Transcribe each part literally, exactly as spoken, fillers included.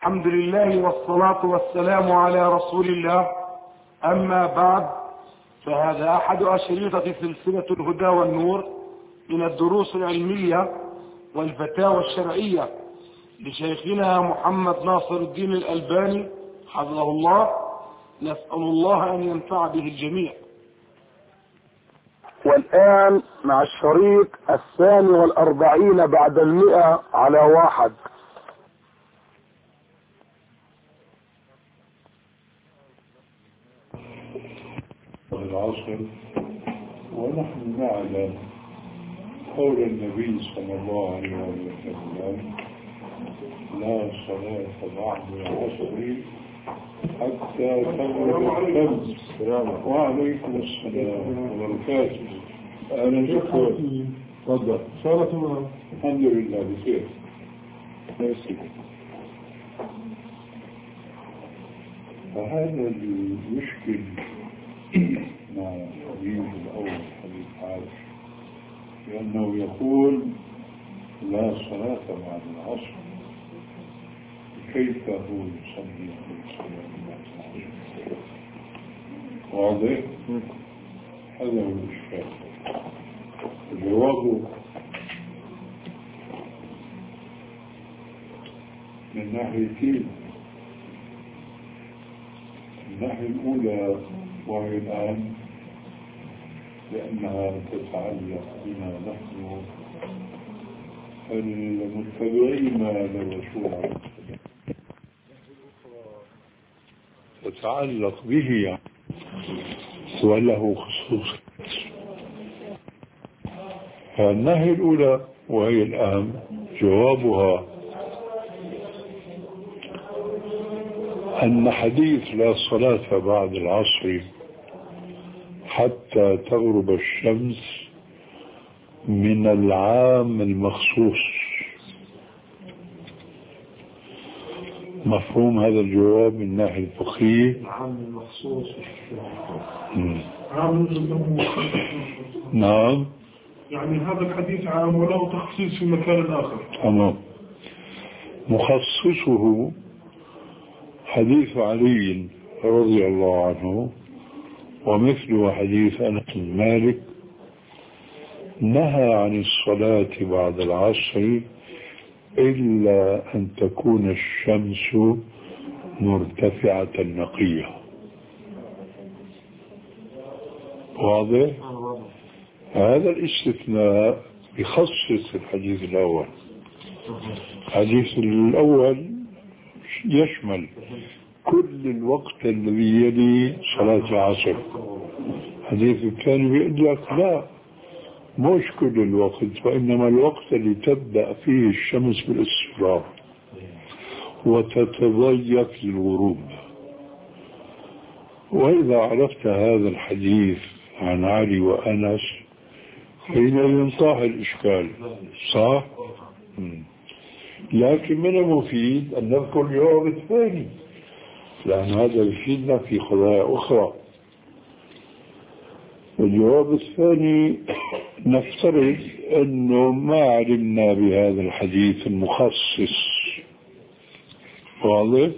الحمد لله والصلاة والسلام على رسول الله. أما بعد، فهذا أحد أشرطة سلسلة الهدى والنور من الدروس العلمية والفتاوى الشرعية لشيخنا محمد ناصر الدين الألباني حفظه الله. نسأل الله أن ينفع به الجميع. والآن مع الشريط الثاني والأربعين بعد المئة على واحد. العصر، ونحن نعلم قول النبي صلى الله عليه وسلم: لا صلاة بعد العصر حتى تغرب الشمس. وعليكم السلام وبركاته. أهلا شكرا. تفضل. صلاة. الحمد لله بخير. فهذا المشكل مع الحديث الأول حديث عائشة، لأنه يقول لا صلاة بعد العصر، كيف هو يصلي في الصلاة بعد العصر؟ واضح؟ هذا هو الإشكال. الجواب من ناحيتين. الناحية الأولى وهي الآن لأنها تتعلق بنا نحن المتبعين للرسول عليه السلام، تتعلق به وله خصوص. فالناحية الأولى وهي الآن جوابها أن حديث لا صلاة بعد العصر حتى تغرب الشمس من العام المخصوص. مفهوم هذا الجواب من الناحية الفقهية؟ العام المخصوص. نعم، يعني هذا الحديث عام وله تخصيص في مكان آخر. تمام. مخصصه حديث علي رضي الله عنه، ومثله حديث أنس بن مالك نهى عن الصلاة بعد العصر إلا أن تكون الشمس مرتفعة نقية. واضح؟ هذا الاستثناء يخصص الحديث الأول. الحديث الأول يشمل كل الوقت الذي يلي صلاة العصر. الحديث الثاني بيقول لك لا، مش كل الوقت، وإنما الوقت اللي تبدأ فيه الشمس بالاصفرار وتتضيق للغروب. وإذا عرفت هذا الحديث عن علي وأنس حينئذ طاح الإشكال. صح؟ لكن من المفيد أن نذكر الجواب الثاني، لأن هذا يفيدنا في قضايا أخرى. الجواب الثاني نفترض أنه ما علمنا بهذا الحديث المخصص. واضح؟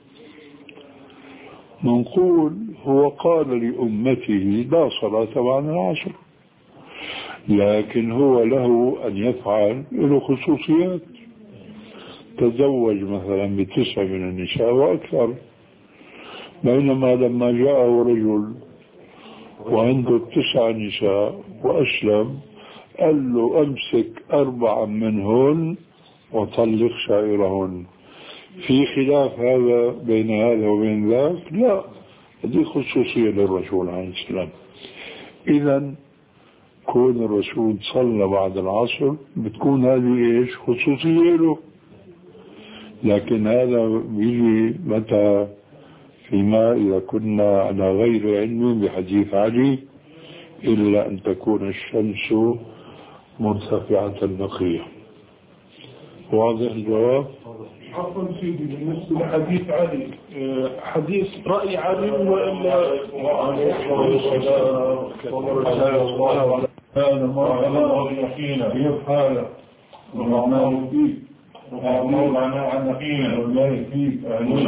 نقول هو قال لأمته لا صلاة بعد العصر، لكن هو له أن يفعل له خصوصيات. تزوج مثلا بتسع من النساء وأكثر، بينما لما جاءه رجل وعنده تسع نساء وأسلم قال له أمسك أربعا منهن وطلق سائرهن. في خلاف هذا بين هذا وبين ذاك؟ لا، هذه خصوصية للرسول عليه السلام. إذن كون الرسول صلى بعد العصر بتكون هذه إيش؟ خصوصية له. لكن هذا بيجي متى؟ فيما إذا كنا على غير علم بحديث علي إلا أن تكون الشمس مرتفعة نقية. واضح الجواب؟ عفوا سيدي، بالنسبة لحديث علي، حديث رأي علي وإلا هذا ما الله يحيينا كيف حاله الرحمن فيه مولانا عن نبينا والله فيك.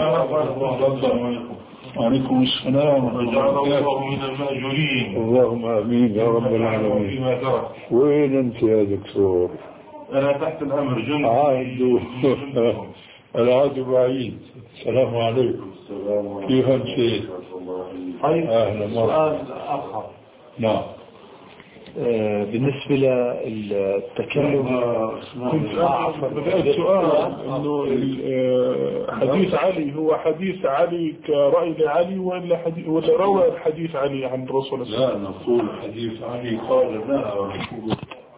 وعليكم السلام وجعل الله من المأجورين. اللهم امين يا رب العالمين. وين انت يا دكتور؟ انا تحت الامر جند. عادوا العادوا بعيد. السلام عليكم. كيف انت؟ طيب اهلا مرحبا. سؤال اخر. نعم. آه بالنسبه للتكلم كنت بدأت سؤال انه حديث علي هو حديث علي كرأي لعلي ولا حديث ولا روى الحديث علي عن الرسول صلى الله عليه وسلم؟ لا نقول حديث علي قال لنا رسول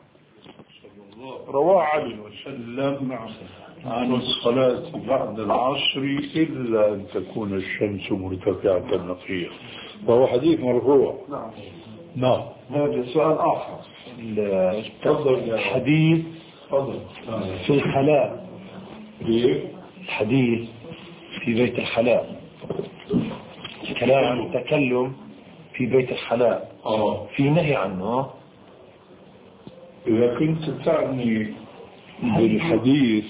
رواه علي وسلم عن الصلاة بعد العصر إلا أن تكون الشمس مرتفعة نقية، وهو حديث مرفوع. نعم. نعم. هذا سؤال آخر. الحديث في الخلاء. الحديث في بيت الخلاء، الكلام عن التكلم في بيت الخلاء آه. في نهي عنه. إذا كنت تعني بالحديث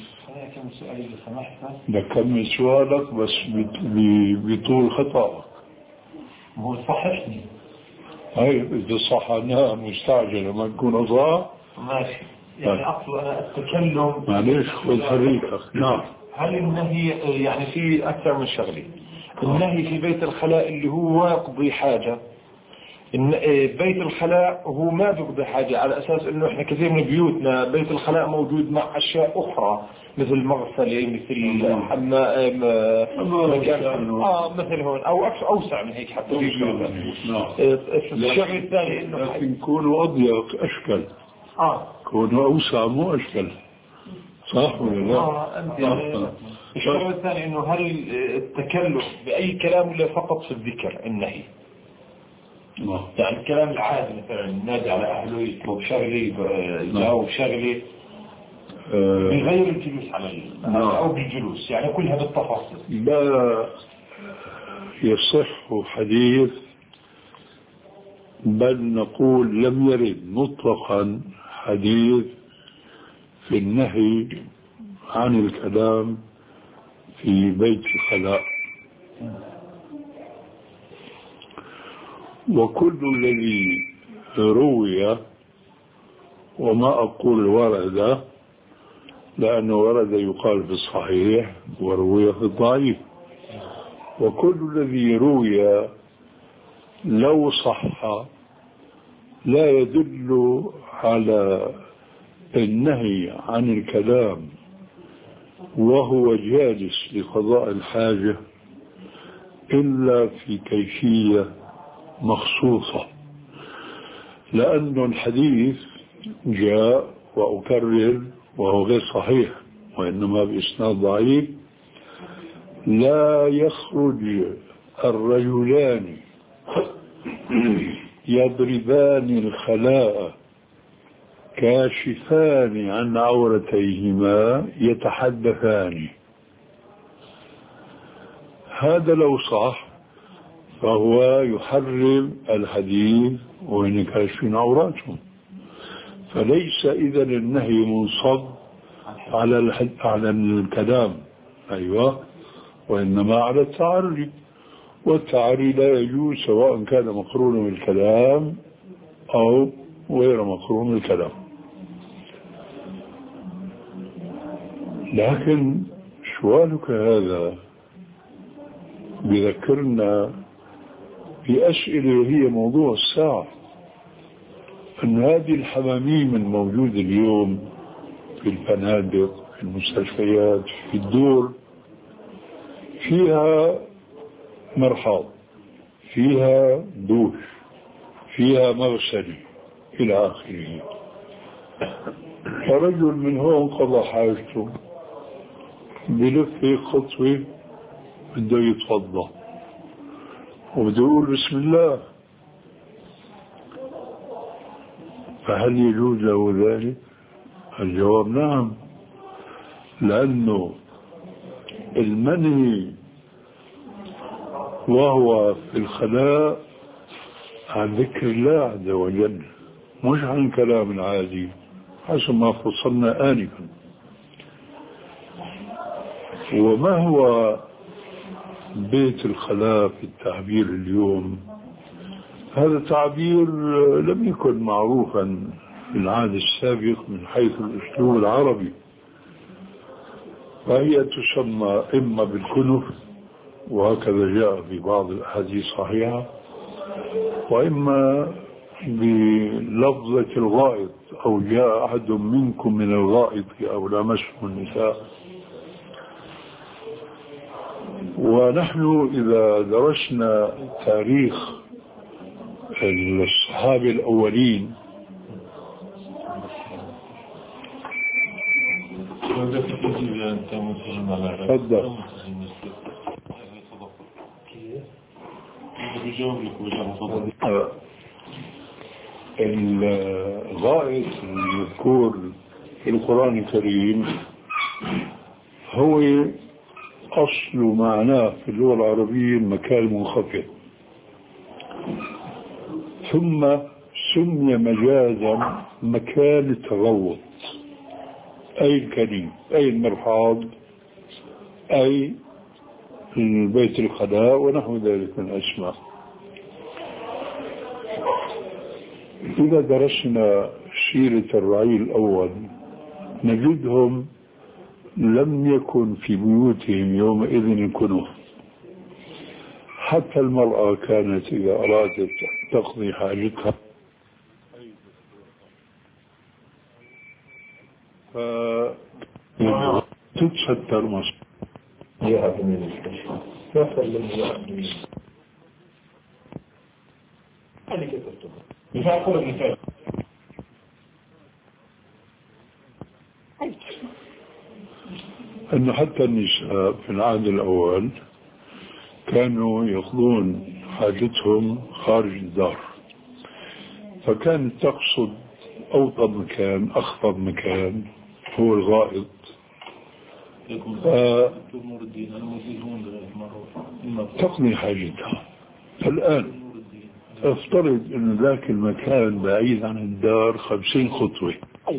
بكمل سؤالك بس بطول خطأ. هو صححني. هاي إذا صحناها مستعجلة ما نكون أضاع ماشي. يعني أقصد أنا التكلم معليش خذ حريقك. نعم. هل النهي يعني في أكثر من شغلة؟ النهي في بيت الخلاء اللي هو يقضي حاجة، بيت الخلاء هو ما بيقضي حاجة، على أساس إنه إحنا كثير من بيوتنا بيت الخلاء موجود مع أشياء أخرى مثل مغسلة مثل حمام مكان آه مثل هون أو أوسع من هيك حتى في بيوتنا. الشغل الثاني إنه لكن كونه أضيق أشكل. آه كونه أوسع مو أشكل. صح ولا لا؟ آه أنت يعني الشغل الثاني إنه هل التكلم بأي كلام ولا فقط في الذكر النهي؟ يعني الكلام العادي مثلا النادي على أهله يطلب شغلي يجاوب شغلي بغير الجلوس على أو بالجلوس، يعني كلها بالتفاصيل. لا يصح حديث، بل نقول لم يرد مطلقا حديث في النهي عن الكلام في بيت الخلاء. وكل الذي روي، وما أقول ورد لأنه ورد يقال في الصحيح وروي في الضعيف، وكل الذي روي لو صح لا يدل على النهي عن الكلام وهو جالس لقضاء الحاجة إلا في كيفية مخصوصة، لأن الحديث جاء وأكرر وهو غير صحيح وإنما بإسناد ضعيف: لا يخرج الرجلان يضربان الخلاء كاشفان عن عورتيهما يتحدثان. هذا لو صح فهو يحرم الحديث وإن كاشفين عوراتهم، فليس إذن النهي منصب على على الكلام، أيوة، وإنما على التعري، والتعري لا يجوز سواء كان مقرونا بالكلام أو غير مقرون بالكلام. لكن سؤالك هذا بذكرنا بأسئلة هي موضوع الساعة، أن هذه الحماميم الموجودة اليوم في الفنادق في المستشفيات في الدور فيها مرحاض، فيها دوش، فيها مغسل إلى آخره. فرجل من هون قضى حاجته بلف خطوة بده يتفضى وبده يقول بسم الله، فهل يجوز له ذلك؟ الجواب نعم، لأنه المنهي وهو في الخلاء عن ذكر الله عز وجل مش عن كلام عادي حسب ما فصلنا آنفا. وما هو بيت الخلاء في التعبير اليوم؟ هذا تعبير لم يكن معروفا في العهد السابق من حيث الأسلوب العربي، فهي تسمى إما بالكنف وهكذا جاء في بعض الأحاديث الصحيحة، وإما بلفظة الغائط، أو جاء أحد منكم من الغائط أو لامسه النساء. ونحن إذا درسنا تاريخ الصحابة الأولين تفضل. الغائط المذكور في القرآن الكريم هو أصل معناه في اللغة العربية المكان المنخفض، ثم سمي مجازا مكان التغوط، أي الكريم، أي المرحاض، أي البيت الخلاء ونحو ذلك من الأسماء. إذا درسنا سيرة الرعيل الأول نجدهم لم يكن في بيوتهم يومئذ الكنوف، حتى المرأة كانت إذا أرادت تقضي حاجتها فتتستر مصر أنه حتى النساء في العهد الأول كانوا يقضون حاجتهم خارج الدار، فكانت تقصد أوطى مكان، أخفض مكان هو الغائط. تقضي حاجتها. الآن افترض أن ذاك المكان بعيد عن الدار خمسين خطوة،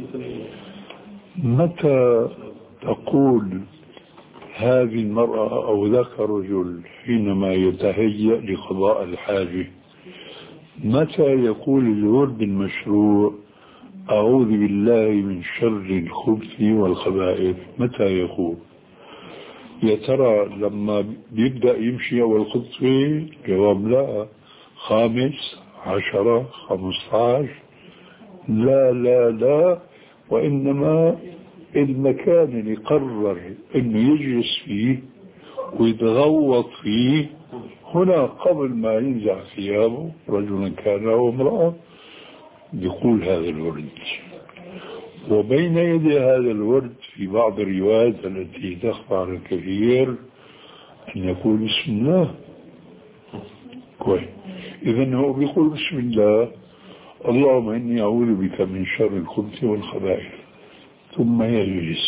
متى تقول هذه المرأة أو ذاك الرجل حينما يتهيأ لقضاء الحاجة، متى يقول الورد المشروع أعوذ بالله من شر الخبث والخبائث؟ متى يقول؟ يا ترى لما بيبدأ يمشي أول خطوة؟ جواب لا. خامس، عشرة، خمسة عشر؟ لا لا لا، وإنما المكان اللي قرر انه يجلس فيه ويتغوط فيه هنا قبل ما ينزع ثيابه، رجلا كان او امرأة، يقول هذا الورد. وبين يدي هذا الورد في بعض الروايات التي تخفى على الكثير أن يقول بسم الله. كويس، إذن هو بيقول بسم الله، اللهم إني أعوذ بك من شر الخبث والخبائث، ثم يجلس.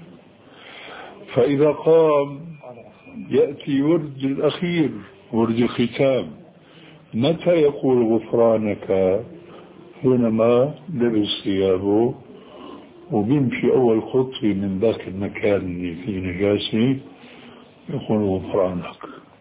فإذا قام يأتي ورد الأخير، ورد الختام. متى يقول غفرانك؟ حينما لبس ثيابه وبيمشي أول خطوة من ذاك المكان اللي فيه نجاسة يقول غفرانك.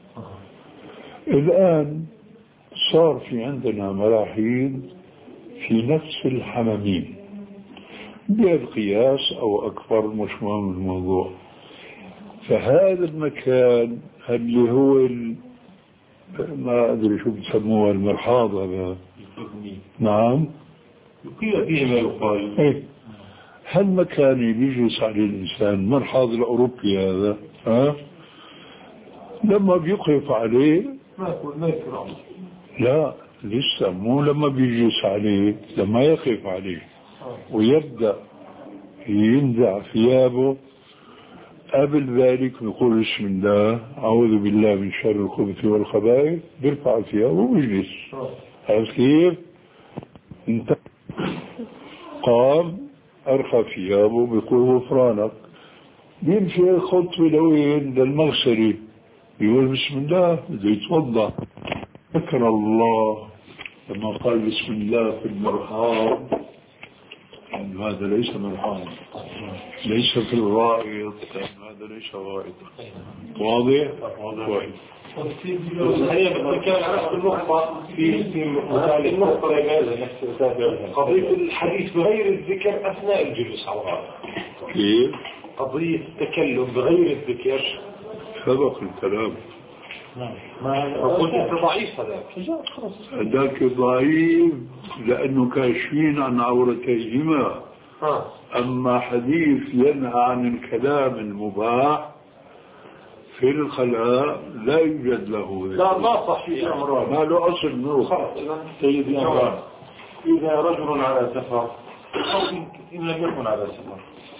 الآن صار في عندنا مراحيض في نفس الحمامين بالقياس أو أكبر، مش مهم الموضوع. فهذا المكان اللي هو ما أدري شو بتسموها، المرحاض هذا، نعم، يقيل فيه ما يقال. إيه، هالمكان اللي يجلس عليه الإنسان، مرحاض الأوروبي هذا، ها، لما بيقف عليه ما يكره. لا لسه مو لما بيجلس عليه، لما يقف عليه ويبدأ ينزع ثيابه، قبل ذلك يقول بسم الله أعوذ بالله من شر الخبث والخبائث، بيرفع ثيابه ويجلس. عرفت كيف؟ انت قام أرخى ثيابه بيقول غفرانك، بيمشي خطوة لوين؟ للمغسلة، بيقول بسم الله، بده يتوضأ. ذكر الله لما قال بسم الله في المرحاض هذا ليس مرحاض، ليس في الغائط، هذا ليس غائط. واضح؟ واضح. هي كان عرفت النقطة في في النقطة قضية الحديث بغير الذكر أثناء الجلوس على الغائط. كيف؟ قضية التكلم بغير الذكر سبق الكلام. ما قلت انت ضعيف هذاك. هذاك ضعيف لأنه كاشفين عن عورتيهما. أما حديث ينهى عن الكلام المباح في الخلاء لا يوجد له. لا ما صحيح يا عمران، ما له أصل منه. سيد يا عمران، إذا رجل على سفر أو إن لم يكن على سفر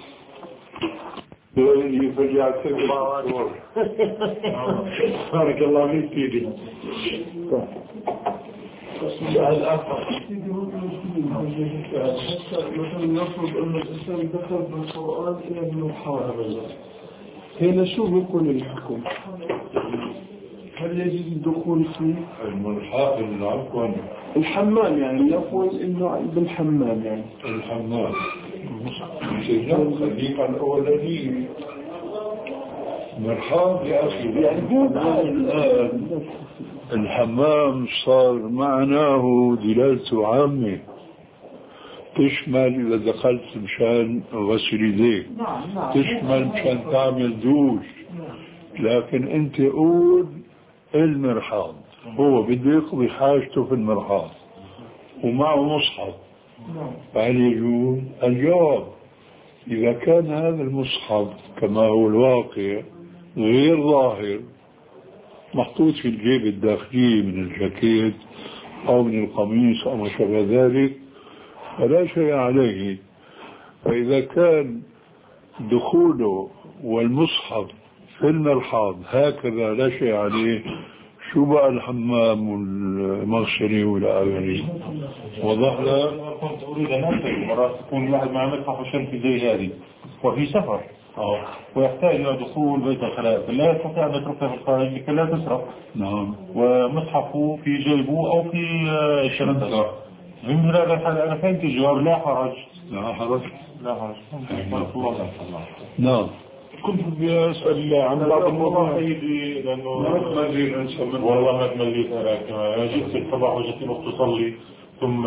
فليعتبر. بارك الله فيك سيدي. السؤال آخر. مثلا نفرض أن الإنسان دخل بالقرآن إلى المحرم، هنا شو بيكون الحكم؟ هل يجوز الدخول فيه؟ الملحق عفوا الحمام، يعني نقول إنه بالحمام، يعني الحمام الخليقة الأولانية مرحب يا أخي. يعني الآن الحمام صار معناه دلالته عامة تشمل إذا دخلت مشان غسل يديك، تشمل مشان تعمل دوش، لكن أنت قول المرحاض هو بده يقضي حاجته في المرحاض ومعه مصحف، فهل يجوز؟ الجواب إذا كان هذا المصحف كما هو الواقع غير ظاهر محطوط في الجيب الداخلي من الجاكيت أو من القميص أو ما شابه ذلك فلا شيء عليه. فإذا كان دخوله والمصحف في المرحاض هكذا لا شيء عليه، شو بقى الحمام والمغسلة والآخرين؟ وضح لك؟ كنت أريد أن أسأل مرات تكون واحد مع مصحف وشنطة زي هذه وفي سفر أوه. ويحتاج إلى دخول بيت الخلاء، فلا يستطيع أن يتركها في الخارج لكي لا تسرق. نعم. ومصحفه في جيبه أو في شنطته. من هذا الحال أنا فهمت الجواب، لا حرج. لا حرج. لا حرج. نعم. كنت بدي أسأل عن بعض الموضوع سيدي لأنه والله ما تمليت أنا كما جيت في الصباح وجدت وقت تصلي ثم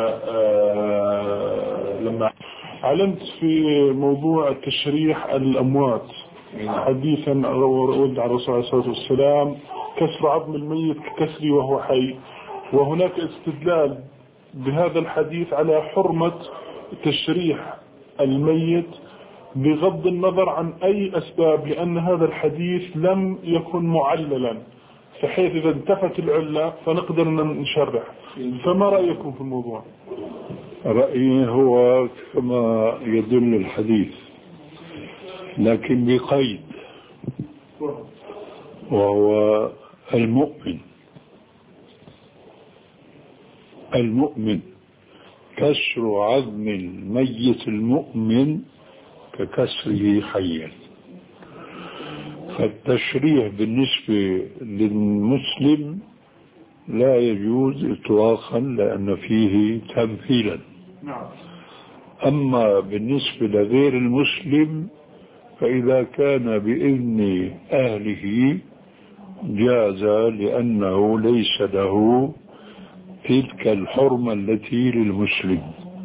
لما علمت في موضوع تشريح الأموات حديثا ورد على الرسول عليه الصلاة والسلام كسر عظم الميت ككسري وهو حي، وهناك استدلال بهذا الحديث على حرمة تشريح الميت بغض النظر عن أي أسباب، لأن هذا الحديث لم يكن معللا، بحيث إذا انتفت العلة فنقدر نشرح. فما رأيكم في الموضوع؟ رأيي هو كما يدل الحديث لكن بقيد، وهو المؤمن المؤمن كسر عظم الميت المؤمن ككسره حيا. فالتشريح بالنسبة للمسلم لا يجوز إطلاقا لأن فيه تمثيلا. أما بالنسبة لغير المسلم فإذا كان بإذن أهله جاز لأنه ليس له تلك الحرمة التي للمسلم.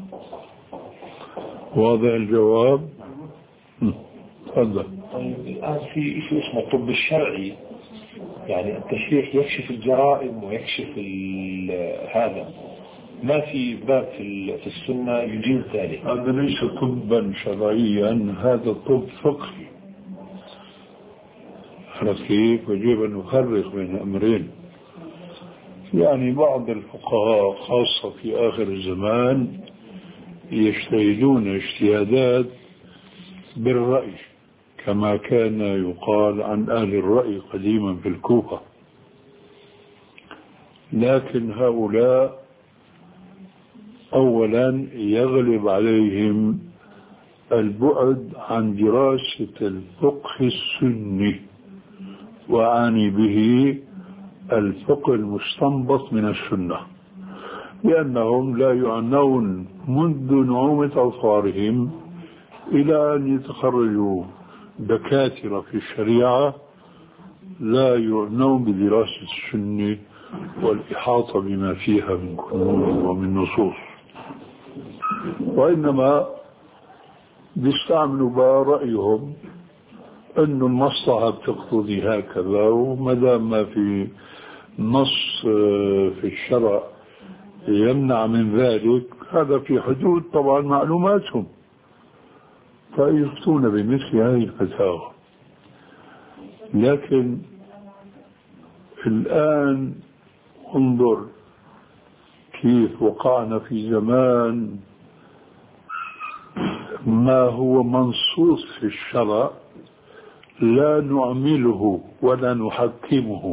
واضح الجواب؟ تفضل. طيب الآن في شيء اسمه الطب الشرعي، يعني التشريح يكشف الجرائم ويكشف هذا، ما في باب في في السنة يجيز ذلك. هذا ليس طبا شرعيا، هذا طب فقهي. كيف يجب أن نفرق بين أمرين. يعني بعض الفقهاء خاصة في آخر الزمان يجتهدون اجتهادات بالرأي كما كان يقال عن أهل الرأي قديما في الكوفة، لكن هؤلاء أولا يغلب عليهم البعد عن دراسة الفقه السني، وأعني به الفقه المستنبط من السنة، لأنهم لا يعنون منذ نعومة أظفارهم إلى أن يتخرجوا دكاترة في الشريعة، لا يعنون بدراسة السنة والإحاطة بما فيها من كنوز ومن نصوص، وإنما بيستعملوا بقى رأيهم أن المصلحة بتقتضي هكذا، وما دام ما في نص في الشرع يمنع من ذلك هذا في حدود طبعا معلوماتهم، فيفتون بمثل هذه الفتاوى. لكن الآن انظر كيف وقعنا في زمان ما هو منصوص في الشرع لا نعمله ولا نحكمه،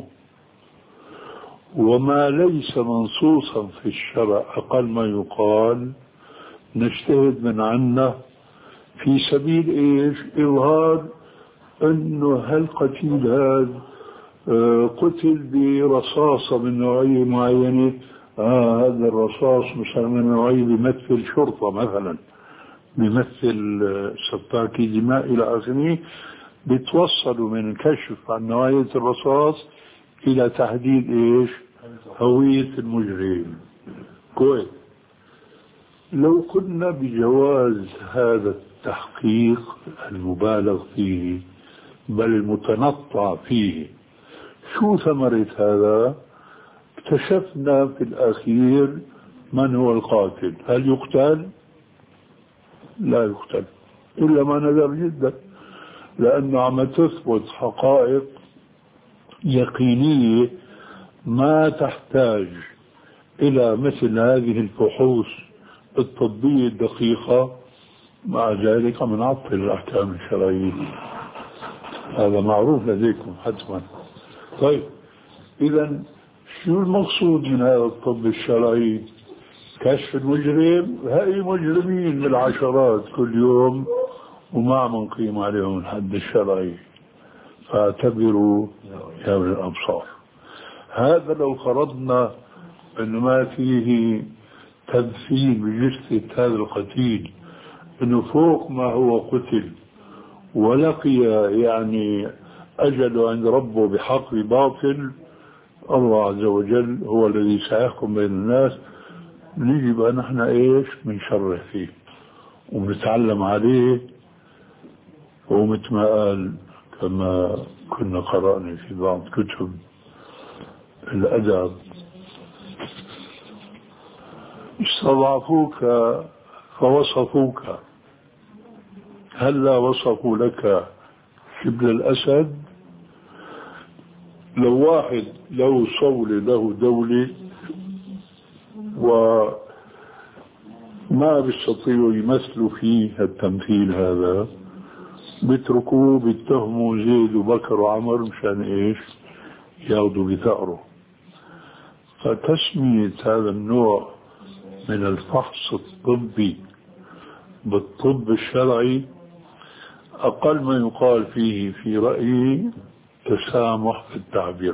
وما ليس منصوصا في الشرع أقل ما يقال نجتهد من عنه في سبيل إيش؟ إظهار أنه هالقتيل هذا قتل برصاصة من نوعية معينة، آه هذا الرصاص مثلا من نوعية بيمثل شرطة مثلا، بيمثل سفاكي دماء إلى آخره، بيتوصلوا من الكشف عن نوعية الرصاص إلى تحديد إيش؟ هوية المجرم. كويس. لو قلنا بجواز هذا التحقيق المبالغ فيه بل المتنطع فيه، شو ثمرة هذا؟ اكتشفنا في الأخير من هو القاتل. هل يقتل؟ لا يقتل إلا ما نذر جدا، لأنه عم تثبت حقائق يقينية ما تحتاج إلى مثل هذه الفحوص الطبية الدقيقة. مع ذلك عم نعطل الأحكام الشرعية، هذا معروف لديكم حتما. طيب إذا شو المقصود من هذا الطب الشرعي؟ كشف المجرم. هاي مجرمين بالعشرات كل يوم وما عم نقيم عليهم الحد الشرعي، فاعتبروا يا أولي الأبصار. هذا لو فرضنا أنه ما فيه تمثيل بجثة هذا القتيل، أنه فوق ما هو قتل ولقي يعني أجله عند ربه بحق باطل، الله عز وجل هو الذي سيحكم بين الناس. نيجي بقى نحن إيش؟ بنشرح فيه وبنتعلم عليه، ومثل ما قال كما كنا قرأنا في بعض كتب الأدب: استضعفوك فوصفوك، هلا وصفوا لك شبل الأسد. لو واحد له صولة له دولة وما بيستطيعوا يمثلوا فيه التمثيل هذا، بيتركوه بيتهموا زيد وبكر وعمر مشان ايش؟ ياخذوا بثأره. فتسمية هذا النوع من الفحص الطبي بالطب الشرعي أقل ما يقال فيه في رأيي تسامح في التعبير.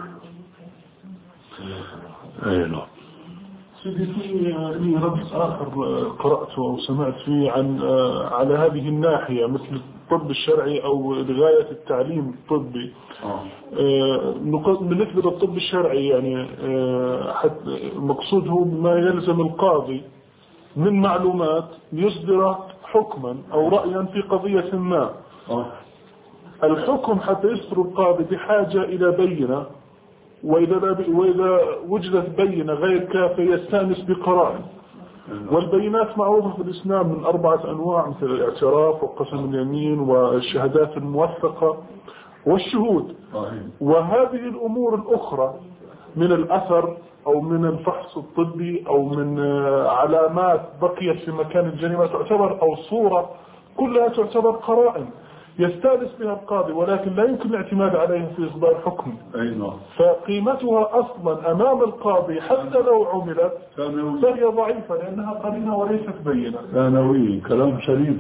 أي نعم. سيدي، في رد آخر قرأته أو سمعت فيه عن على هذه الناحية مثل الطب الشرعي أو لغاية التعليم الطبي. بالنسبة للطب الشرعي يعني مقصوده ما يلزم القاضي من معلومات يصدر حكما أو رأيا في قضية ما. الحكم حتى يصدر القاضي بحاجة إلى بينة، وإذا, وإذا وجدت بينة غير كافية يستانس بقرائن. والبينات معروفة في الإسلام من أربعة أنواع، مثل الاعتراف وقسم اليمين والشهادات الموثقة والشهود. وهذه الأمور الأخرى من الأثر أو من الفحص الطبي أو من علامات بقيت في مكان الجريمة تعتبر أو صورة، كلها تعتبر قرائن يستانس بها القاضي، ولكن لا يمكن الاعتماد عليها في إصدار حكم. فقيمتها أصلا أمام القاضي حتى لو عملت فهي ضعيفة لأنها قرينة وليست بينة. ثانوي. كلام سليم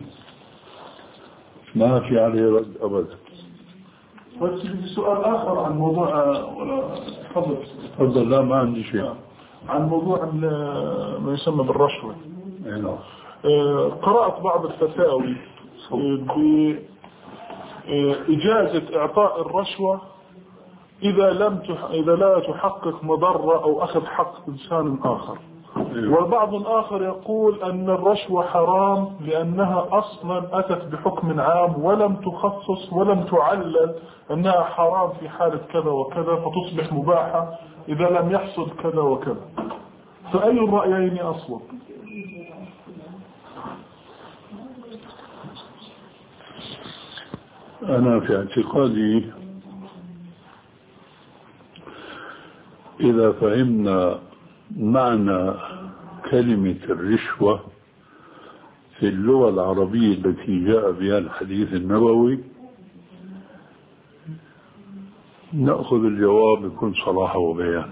ما في عليه رد أبدا. بس سؤال آخر عن موضوع ولا تفضل. تفضل. لا ما عندي شيء. عن موضوع ما يسمى بالرشوة. قرأت بعض الفتاوي بإجازة إعطاء الرشوة إذا لم تح... إذا لا تحقق مضرة أو أخذ حق إنسان آخر. والبعض الآخر يقول أن الرشوة حرام لأنها أصلا أتت بحكم عام ولم تخصص ولم تعلل أنها حرام في حالة كذا وكذا فتصبح مباحة إذا لم يحصل كذا وكذا. فأي الرأيين أصوب؟ أنا في اعتقادي إذا فهمنا معنى كلمة الرشوة في اللغة العربية التي جاء بها الحديث النبوي نأخذ الجواب بكل صراحة وبيان.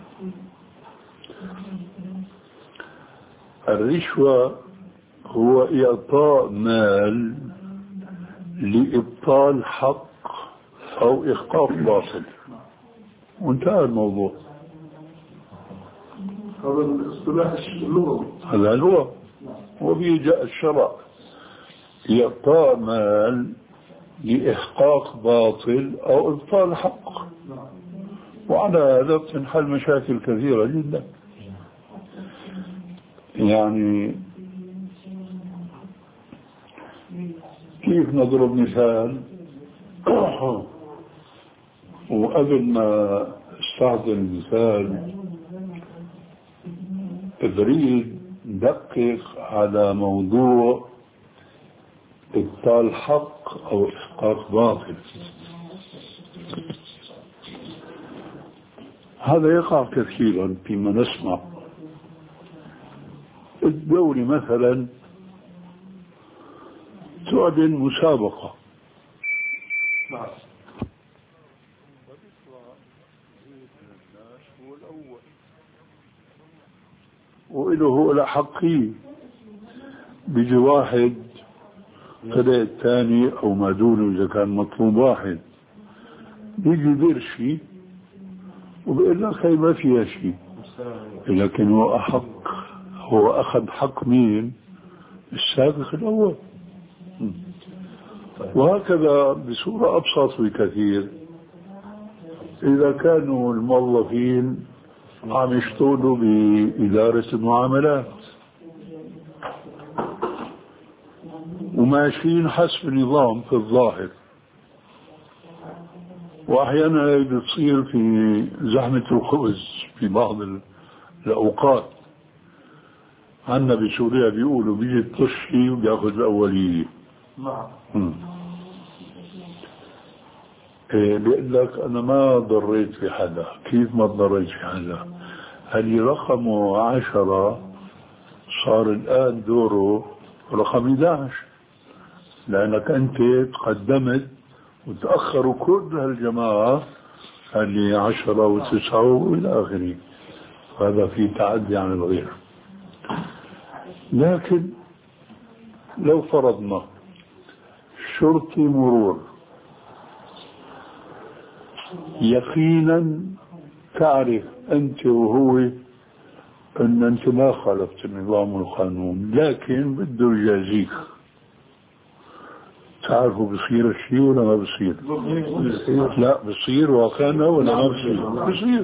الرشوة هو إعطاء مال لإبطال حق أو إحقاق باطل، وانتهى الموضوع. هذا الاصطلاح اللغوي، هذا اللغة، وبه جاء الشرع. إعطاء مال لإحقاق باطل أو إبطال حق، وعلى هذا تنحل مشاكل كثيرة جدا. يعني كيف نضرب مثال وقبل ما استخدم مثال بريد ندقق على موضوع إبطال حق أو إحقاق باطل. هذا يقع كثيرا فيما نسمع. الدولة مثلا تعلن مسابقة وإله هو الأحقية. بيجي واحد طلع الثاني أو ما دونه إذا كان مطلوب واحد، بيجي برشي وبيقول لك هي ما فيها شيء، لكن هو أحق، هو أخذ حق مين؟ السابق الأول. وهكذا بصورة أبسط بكثير. إذا كانوا الموظفين عم يشتغلوا بإدارة المعاملات وماشيين حسب نظام في الظاهر، وأحيانا بتصير في زحمة الخبز في بعض الأوقات. عنا بسوريا بيقولوا بيجي الطشي وبياخذ الأولية. نعم. إيه بيقول لك أنا ما ضريت في حدا. كيف ما ضريت في حدا؟ هل رقمه عشرة صار الآن دوره رقم إحدى عشر، لأنك أنت تقدمت وتأخروا كل هالجماعة اللي عشرة وتسعة وإلى آخره. هذا في تعدي عن الغير. لكن لو فرضنا شرطي مرور يقينا تعرف أنت وهو أن أنت ما خالفت النظام والقانون، لكن بده يجازيك. تعرفوا بصير الشيء ولا ما بصير؟ لا بصير وكان ولا ما بصير؟ بصير.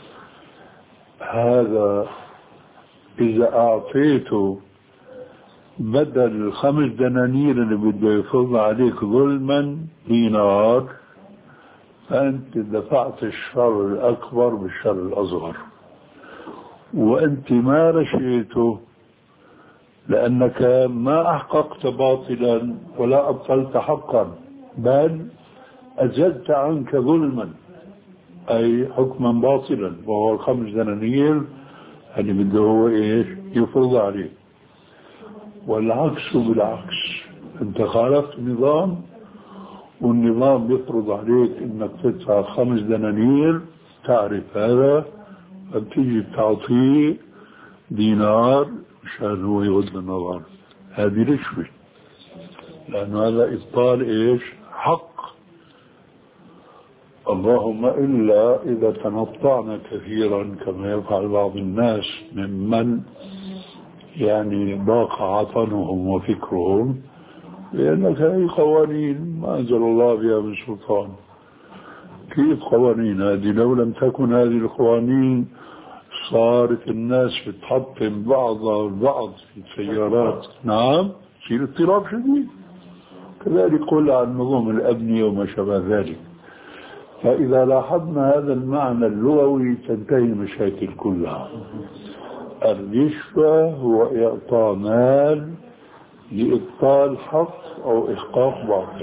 هذا إذا أعطيته بدل الخمس دنانير اللي بده يفرض عليك ظلما دينار، فأنت دفعت الشر الأكبر بالشر الأصغر، وأنت ما رشيته لأنك ما أحققت باطلا ولا أبطلت حقا، بل أزلت عنك ظلما، أي حكما باطلا، وهو الخمس دنانير اللي بده هو إيش يفرض عليه. والعكس بالعكس، أنت خالفت النظام والنظام بيفرض عليك انك تدفع خمس دنانير، تعرف هذا، فبتيجي بتعطيه دينار مشان هو يغض النظر. هذه رشوة، لأنه هذا إبطال إيش؟ حق. اللهم إلا إذا تنطعنا كثيرا كما يفعل بعض الناس ممن يعني ضاق عطنهم وفكرهم، لأنك هذه قوانين ما أنزل الله بها من سلطان. كيف قوانين هذه؟ لو لم تكن هذه القوانين صارت الناس بتحطم بعضها البعض في السيارات. نعم، يصير اضطراب شديد. كذلك قل عن نظم الأبنية وما شابه ذلك. فإذا لاحظنا هذا المعنى اللغوي تنتهي المشاكل كلها. الرشوة هو إعطاء مال لإبطال حق أو إحقاق باطل،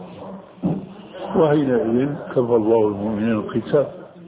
وحينئذ كفى الله المؤمنين القتال.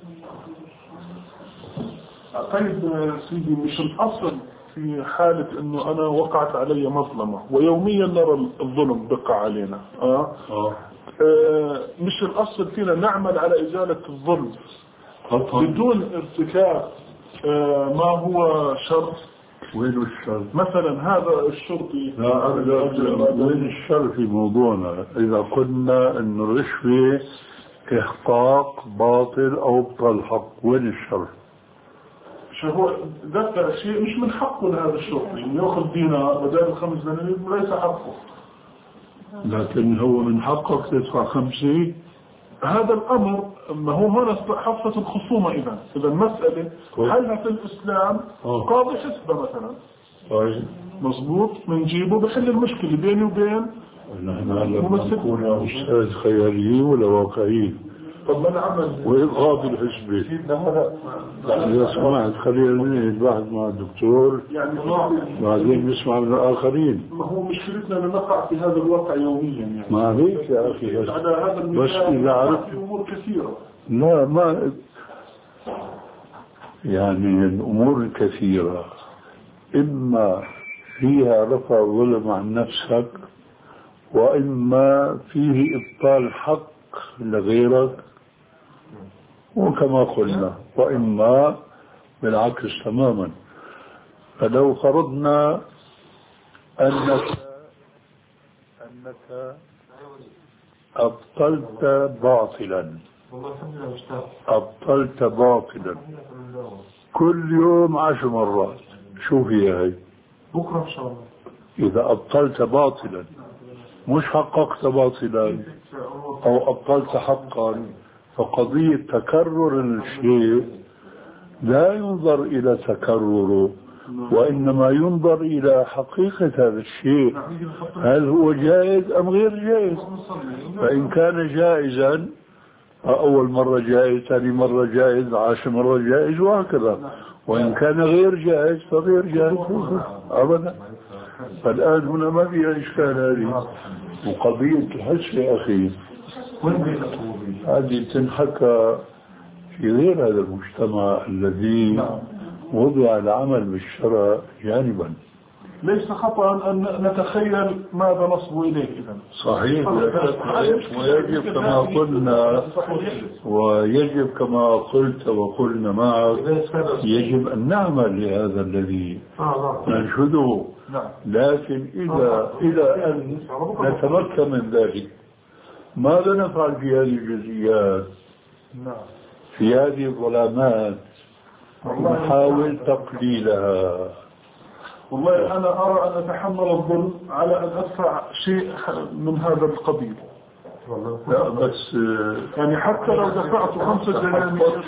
طيب سيدي، مش الأصل في حالة أنه أنا وقعت علي مظلمة ويوميا نرى الظلم بقى علينا آه؟ آه. آه مش الأصل فينا نعمل على إزالة الظلم بدون ارتكاب آه ما هو شر؟ وين الشر؟ مثلا هذا الشرطي، لا وين الشر في موضوعنا؟ إذا قلنا أن الرشوة إحقاق باطل أو ابطال حق، وين الشر؟ شو هو ذكر شيء مش من حقه لهذا الشرطي انه ياخذ دينار بدل خمس دنانير، وليس حقه. لكن هو من حقك تدفع خمسة. هذا الامر ما هو هنا حصة الخصومة. اذا اذا المسألة حلها في الاسلام قاضي حسبة مثلا. طيب مظبوط، بنجيبه بحل المشكلة بيني وبين. نحن هلا نكون استاذ خيالي ولا واقعي؟ طب انا عمل وإلغاء الحسبة. إذا سمعت خلينا الواحد مع الدكتور يعني بعدين نسمع من الآخرين. ما هو مشكلتنا أن نقع في هذا الواقع يوميا يعني. ما عليك يا أخي، بس, على هذا بس إذا عرفت أمور كثيرة. لا ما يعني الأمور الكثيرة إما فيها رفع ظلم عن نفسك، وإما فيه إبطال حق لغيرك، وكما قلنا وإما بالعكس تماما. فلو فرضنا أنك أنك أبطلت باطلا أبطلت باطلا كل يوم عشر مرات، شو هي هي؟ بكرة إن شاء الله. إذا أبطلت باطلا مش حققت باطلا أو أبطلت حقا، فقضية تكرر الشيء لا ينظر إلى تكرره، وإنما ينظر إلى حقيقة هذا الشيء، هل هو جائز أم غير جائز. فإن كان جائزا أول مرة جائز، ثاني مرة جائز، عشر مرة جائز، وهكذا. وإن كان غير جائز فغير جائز أبدا. فالآن هنا ما فيها إشكال هذه. وقضية الحس يا أخي هذه تنحكى في غير هذا المجتمع الذي وضع العمل بالشرع جانبا. ليس خطأ أن نتخيل ماذا نصب إليه. إذن صحيح، ويجب كما قلنا ويجب كما قلت وقلنا معك يجب أن نعمل لهذا الذي ننشده. لكن إذا إلى أن نتمكن من ذلك ماذا نفعل في هذه الجزئيات، في هذه الظلامات؟ نحاول تقليلها. والله أنا أرى أن أتحمل الظلم على أن أدفع شيء من هذا القبيل. لا بس يعني حتى لو دفعت خمسة دنانير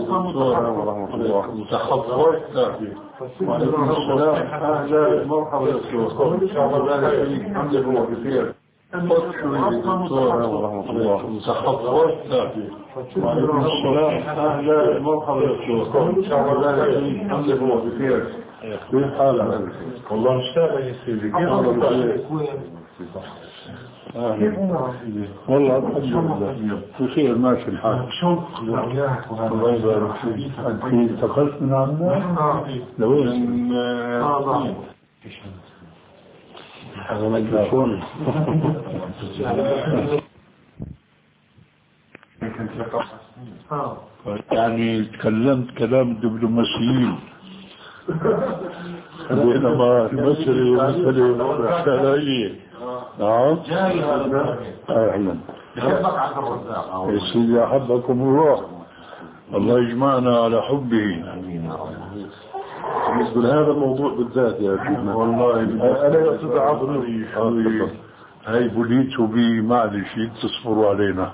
متخفض. وعليكم السلام، أهلا مرحبا يا دكتور، إن شاء الله الحمد لله بخير. متخفض. وعليكم السلام، أهلا مرحبا يا دكتور، إن شاء الله الحمد لله بخير. كيف حالك؟ والله مشتاق يا سيدي، كيف حالك؟ والله الحمد لله بخير ماشي الحال. الله يبارك فيك. أنت انتقلت من عمان؟ لوين؟ هذا ميكروفون. يعني تكلمت كلام الدبلوماسيين، بينما المسألة مسألة رسالية. نعم. يحبك عبد الرزاق يا سيدي أحبكم الله، الله يجمعنا على حبه. بالنسبة لهذا الموضوع بالذات يا شيخنا والله أنا يقصد عبري شوي هاي بليت بي معلش تصبروا علينا.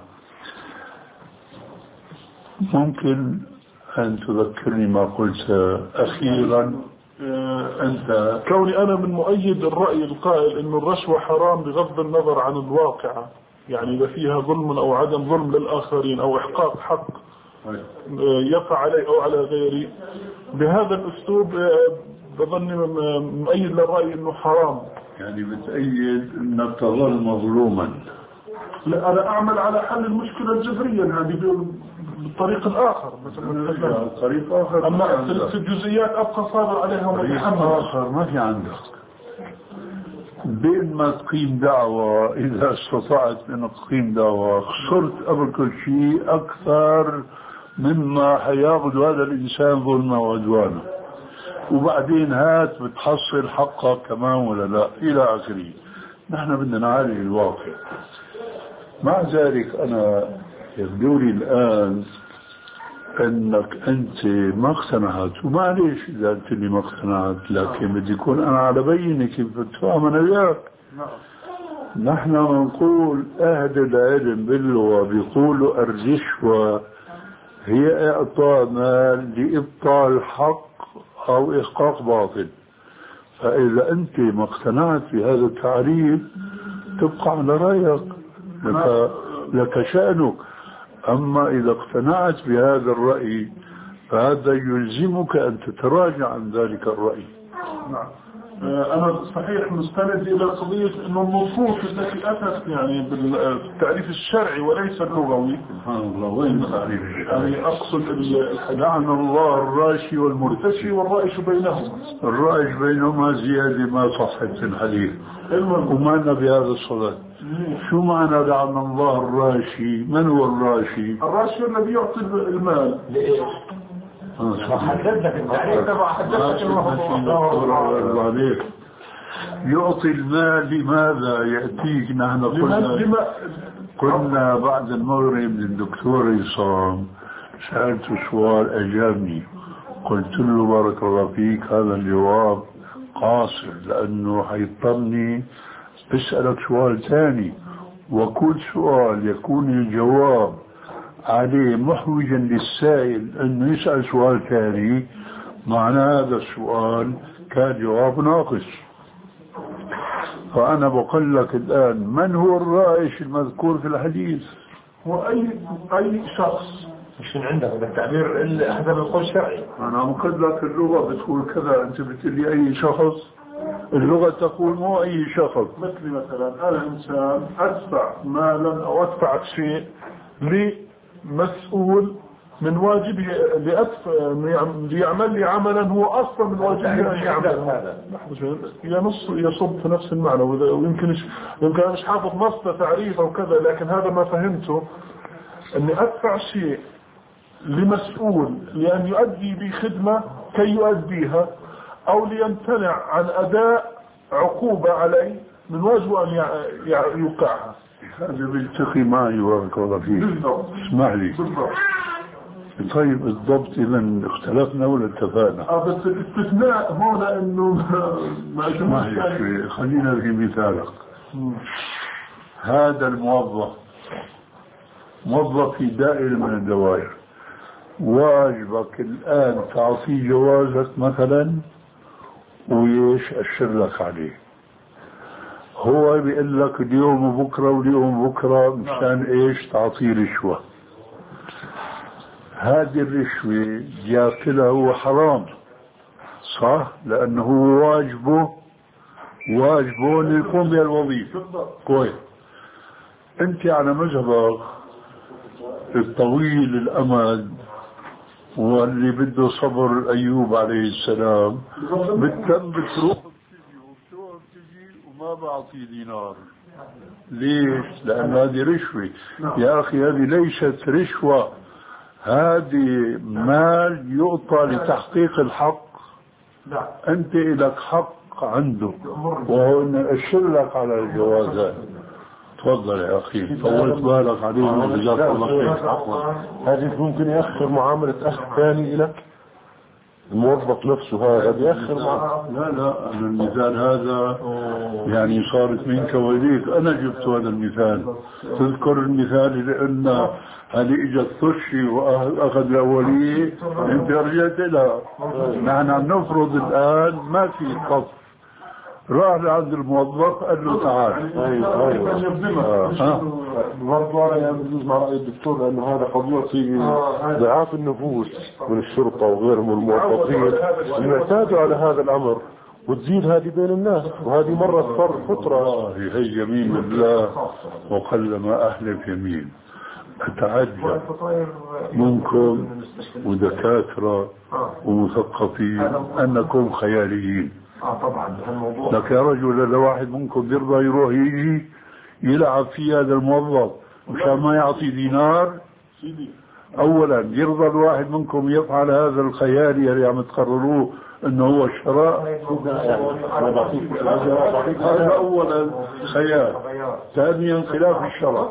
ممكن أن تذكرني ما قلت أخيرا؟ أنت كوني أنا من مؤيد الرأي القائل إنه الرشوة حرام بغض النظر عن الواقع، يعني إذا فيها ظلم أو عدم ظلم للآخرين أو إحقاق حق يقع علي أو على غيري، بهذا الأسلوب بظني مؤيد للرأي إنه حرام. يعني بتأيد أنك تظل مظلوما؟ لا، أنا أعمل على حل المشكلة الجذرية هذه بالطريق الآخر مثلا طريق آخر، أما في الجزئيات أبقى صابر عليها ومتحمل. آخر ما في عندك. بين ما تقيم دعوة، إذا استطعت أن تقيم دعوة، خسرت قبل كل شيء أكثر مما حياخذ هذا الإنسان ظلما وعدوانا، وبعدين هات بتحصل حقك كمان ولا لا إلى آخره. نحن بدنا نعالج الواقع. مع ذلك أنا يبدو لي الآن أنك أنت ما اقتنعت، ومعليش إذا أنت اللي ما اقتنعت، لكن بدي يكون أنا على بينة كيف بتفهم أنا وياك. نحن نقول أهل العلم باللغة بيقولوا الرشوة هي إعطاء مال لإبطال حق أو إحقاق باطل. فإذا أنت ما اقتنعت بهذا التعريف تبقى على رأيك، لك, لك شأنك. أما إذا اقتنعت بهذا الرأي فهذا يلزمك أن تتراجع عن ذلك الرأي. نعم. أنا صحيح مستند إلى قضية أنه النصوص التي أتت يعني بالتعريف الشرعي وليس اللغوي. سبحان الله، وين التعريف الشرعي؟ يعني أقصد لعن الله الراشي والمرتشي والرائش بينهما. الرائش بينهما زيادة ما صحت في الحديث، وما لنا بهذا الصلاة. شو معنى لعن الله الراشي؟ من هو الراشي؟ الراشي الذي يعطي المال. حددك التعريف تبع حددك الموضوع. يعطي المال لماذا يأتيك؟ نحن قلنا قلنا بعد المغرب للدكتور عصام سألته سؤال أجابني، قلت له بارك الله فيك هذا الجواب قاصر لأنه حيضطرني بسألك سؤال ثاني، وكل سؤال يكون الجواب عليه محوجا للسائل أنه يسأل سؤال ثاني، معنى هذا السؤال كان جواب ناقص. فأنا بقول لك الآن من هو الرائش المذكور في الحديث؟ هو أي أي شخص. مش عندك هذا التعبير هذا بالقول الشرعي. أنا بقول لك اللغة بتقول كذا، أنت بتقول لي أي شخص. اللغة تقول مو أي شخص. مثلي مثلا أنا إنسان أدفع مالا أو أدفع شيء لمسؤول من واجبه ليعمل لي عملا هو أصلا من واجبه أن يعمل هذا. ينص يصب في نفس المعنى، ويمكن يمكن أنا مش حافظ نص تعريف أو كذا، لكن هذا ما فهمته، أني أدفع شيء لمسؤول لأن يؤدي بي خدمة كي يؤديها، أو ليمتنع عن أداء عقوبة علي من واجبه أن يوقعها. هذا بيلتقي معي بارك الله فيك. اسمح لي. بالضبط. طيب بالضبط، إذا اختلفنا ولا اتفقنا؟ اه بس الاستثناء هنا انه ما اسمح لي خلينا في مثالك. هذا الموظف موظف في دائرة من الدوائر، واجبك الآن تعطيه جوازك مثلا ويش أشر لك عليه، هو بيقول لك اليوم وبكرة واليوم وبكرة مشان ايش تعطيه رشوة. هذه الرشوة ياكلها هو حرام صح، لأنه هو واجبه واجبه أن يقوم بهالوظيفة. كويس، أنت على مذهبك الطويل الأمد واللي بده صبر أيوب عليه السلام بتم بتروح بتجي وبتروح بتجي وما بعطي دينار. ليش؟ لأن هذه رشوة يا أخي، هذه ليست رشوة، هذه مال يعطى لتحقيق الحق. أنت لك حق عنده وهو أن أشر لك على الجوازات. تفضل يا أخي طولت بالك علينا جزاك الله خير. عفوا هذه ممكن يأخر معاملة أخ ثاني لك الموظف نفسه هذا بيأخر معاملة. لا لا المثال هذا يعني صارت منك وإليك. أنا جبت هذا المثال. تذكر المثال لأن هذه إجت تشي وأخذ الأولية أنت رجعت لها. نحن نفرض الآن ما في قصف. راح لعند الموظف قال له تعال. ايوه ايوه برضه انا يعني بجوز مع راي الدكتور لانه هذا قد يعطي ضعاف النفوس من الشرطه وغيرهم الموظفين اللي اعتادوا على هذا الامر وتزيد هذه بين الناس وهذه مره صار فتره. هي يمين بالله وقلما احلف يمين. اتعجب منكم ودكاتره ومثقفين انكم خياليين. اه طبعا هالموضوع. لك يا رجل لو واحد منكم بيرضى يروح يجي يلعب في هذا الموظف مشان ما يعطي دينار؟ اولا يرضى الواحد منكم يفعل هذا الخيال اللي عم تقرروه انه هو الشراء؟ هذا اولا خيال. ثانيا خلاف الشرع.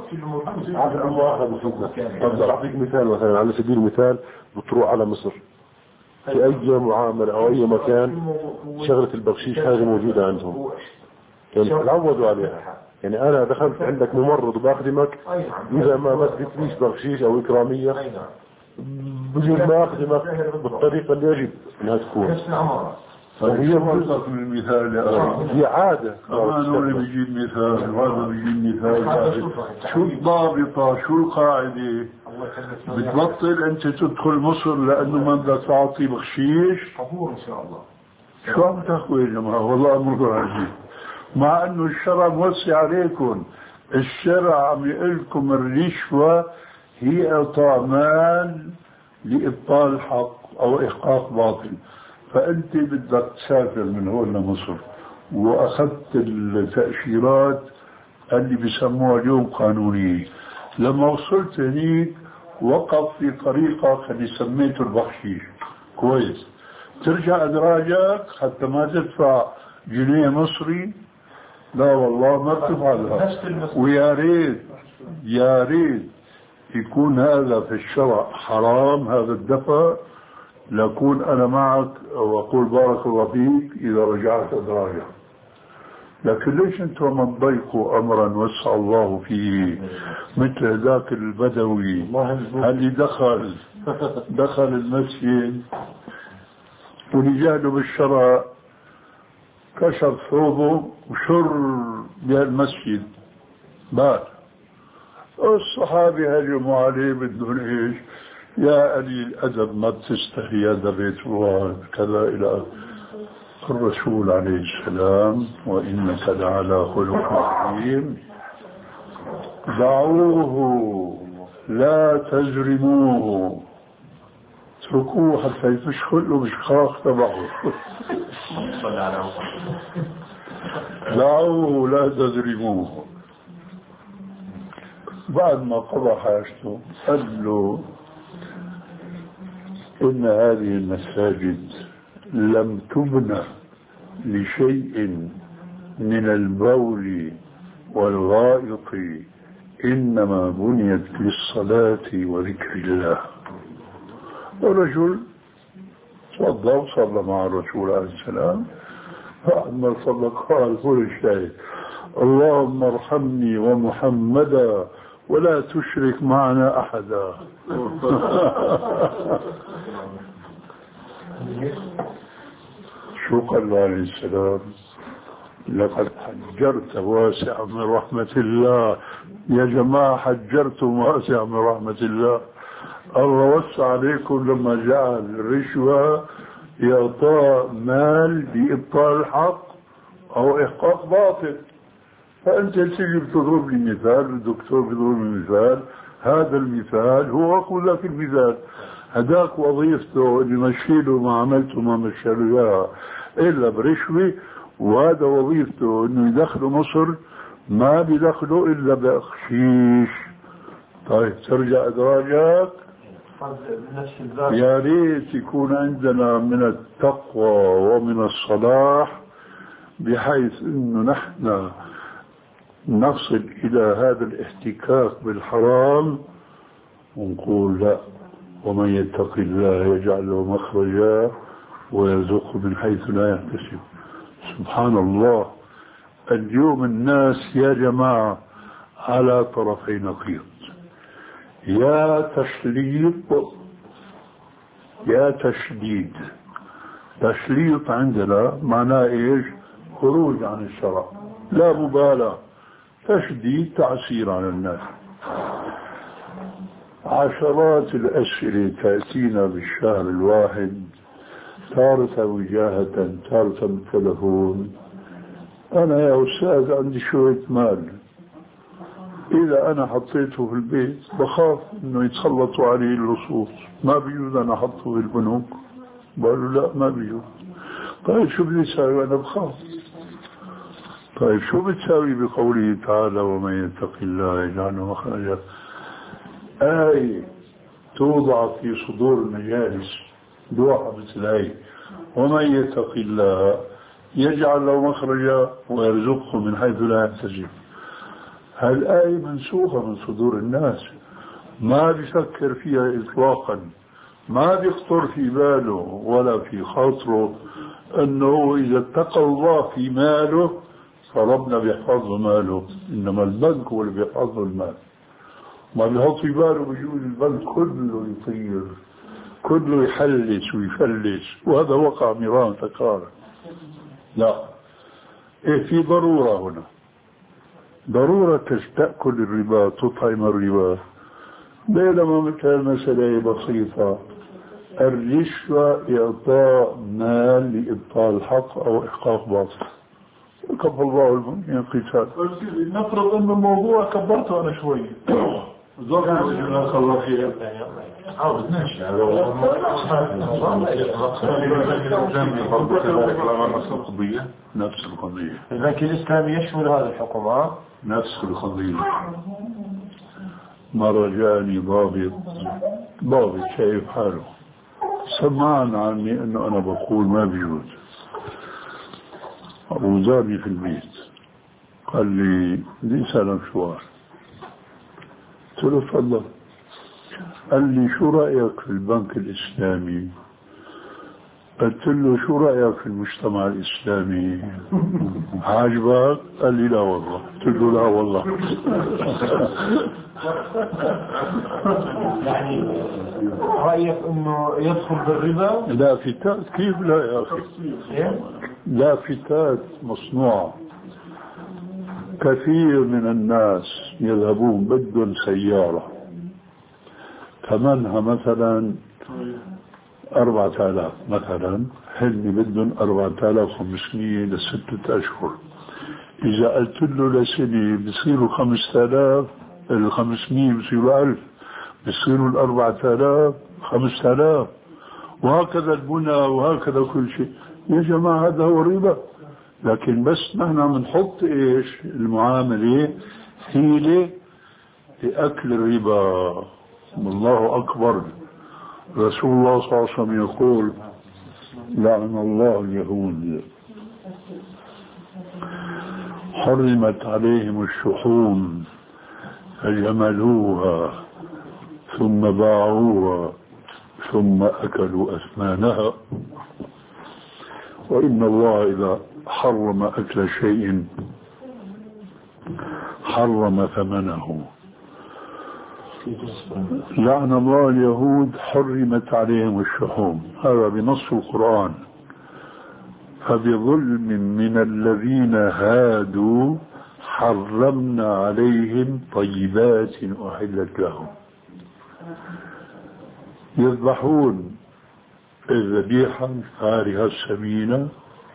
اعطيك مثال مثلا على سبيل المثال بتروح على مصر في اي معامله او اي مكان شغله البخشيش هذه موجوده عندهم يعني تعودوا عليها. يعني انا دخلت عندك ممرض وبخدمك اذا ما مدتنيش بخشيش او اكراميه بجوز ما اخدمك بالطريقه اللي يجب انها تكون. فهي فرصة من المثال يا أخي. هي عادة. أنا اللي بيجيب مثال وهذا بيجيب مثال. شو الضابطة شو القاعدة؟ بتبطل أنت تدخل مصر لأنه ما بدك تعطي بخشيش؟ قبول إن شاء الله. شو عم تحكوا يا جماعة؟ والله أمركم عجيب. مع أنه الشرع موسع عليكم. الشرع عم يقول لكم الرشوة هي إعطاء مال لإبطال حق أو إحقاق باطل. فأنت بدك تسافر من هون لمصر وأخذت التأشيرات اللي بيسموها اليوم قانونية. لما وصلت هنيك وقف في طريقك اللي سميته البخشيش. كويس. ترجع أدراجك حتى ما تدفع جنيه مصري؟ لا والله ما بتفعلها. ويا ريت يا ريت يكون هذا في الشرع حرام هذا الدفع لأكون أنا معك وأقول بارك الله فيك إذا رجعت أدراجك. لكن ليش أنتم ما تضيقوا أمرا وسع الله فيه مثل ذاك البدوي اللي دخل دخل المسجد ونجاله بالشرع كشف ثوبه وشر بهالمسجد بات. الصحابي هجموا عليه بدون ايش؟ يا قليل الأدب ما بتستحي هذا بيت الله كذا إلى الرسول عليه السلام وإنك لعلى خلق عظيم. دعوه لا تزرموه اتركوه حتى يفشخل له بشخاخ تبعه. دعوه لا تزرموه. بعد ما قضى حاجته قال له إن هذه المساجد لم تبنى لشيء من البول والغائط إنما بنيت للصلاة وذكر الله. ورجل صلى وصلى مع الرسول عليه السلام. بعد ما صلى قال كل الشيء اللهم ارحمني ومحمدا ولا تشرك معنا أحدا. شو قال له عليه السلام؟ لقد حجرت واسع من رحمة الله. يا جماعة حجرتم واسع من رحمة الله. الله وسع عليكم لما جعل الرشوة إعطاء مال بإبطال الحق أو إحقاق باطل. فأنت تيجي بتضرب لي مثال الدكتور بيضرب لي مثال. هذا المثال هو أقول لك المثال هداك وظيفته اللي مشيله ما عملته ما مشيله إياها إلا برشوة. وهذا وظيفته إنه يدخله مصر ما بيدخله إلا بأخشيش. طيب ترجع أدراجك. يا ريت يكون عندنا من التقوى ومن الصلاح بحيث إنه نحن نصل إلى هذا الاحتكاك بالحرام ونقول لا، ومن يتق الله يجعل له مخرجا ويرزقه من حيث لا يحتسب. سبحان الله، اليوم الناس يا جماعة على طرفي نقيض، يا تشليط يا تشديد. تشليط عندنا معناه ايش؟ خروج عن الشرع، لا مبالاة. تشديد تعسير على الناس. عشرات الأسئلة تأتينا بالشهر الواحد، تارة وجاهة، تارة بالتلفون. أنا يا أستاذ عندي شوية مال، إذا أنا حطيته في البيت بخاف إنه يتسلطوا عليه اللصوص، ما بيجوز أنا أحطه في البنوك. بقول له لا ما بيجوز. طيب شو بدي أساوي؟ أنا بخاف. طيب شو بتساوي بقوله تعالى ومن يتق الله يجعل له مخرجا؟ آية توضع في صدور المجالس دوحة مثل هاي، ومن يتق الله يجعل له مخرجا ويرزقه من حيث لا يحتسب. هالآية منسوخة من صدور الناس، ما بيفكر فيها إطلاقا، ما بيخطر في باله ولا في خاطره أنه إذا اتقى الله في ماله فربنا بيحفظ ماله، إنما البنك هو اللي بيحفظ المال. ما بيحط في باله بيجوز البنك كله يطير، كله يحلس ويفلس، وهذا وقع مرارا تكرارا. لا، إيه في ضرورة هنا، ضرورة تأكل الربا، تطعم الربا. بينما مثل المسألة بسيطة، الرشوة إعطاء مال لإبطال حق أو إحقاق باطل. كفى الله المؤمنين قتال. نفرض أن الموضوع كبرته أنا شوي. ظهر جزاك الله خير. عاوز نمشي على نفس القضية. نفس القضية. البنك الإسلامي يشمل هذا الحكم. ها؟ نفس القضية. مرة جاني ضابط ضابط شايف حاله، سمعنا عني انه انا بقول ما بيجوز، وزارني في البيت قال لي بدي اسالك سؤال. قلت له تفضل. قال لي شو رايك في البنك الاسلامي؟ قلت له شو رايك في المجتمع الاسلامي؟ عاجبك؟ قال لي لا والله. قلت له لا والله. يعني رأيك انه يدخل بالربا؟ لافتات كيف لا يا اخي؟ لافتات مصنوعة. كثير من الناس يذهبون بدون سيارة ثمنها مثلا أربعة آلاف، مثلا هن بدهم أربعة آلاف وخمسمية لستة أشهر. إذا قلت له لسنة بصيروا خمسة آلاف، الخمسمية بصيروا ألف، بصيروا الأربعة آلاف خمسة آلاف، وهكذا البنى وهكذا كل شيء. يا جماعة هذا هو الربا. لكن بس نحن بنحط إيش المعاملة حيلة لأكل الربا. الله أكبر. رسول الله صلى الله عليه وسلم يقول لعن الله اليهود حرمت عليهم الشحوم فجملوها ثم باعوها ثم أكلوا أثمانها. وإن الله إذا حرم أكل شيء حرم ثمنه. لعن الله اليهود حرمت عليهم الشحوم، هذا بنص القرآن. فبظلم من الذين هادوا حرمنا عليهم طيبات أحلت لهم. يذبحون الذبيحة فارهة السمينة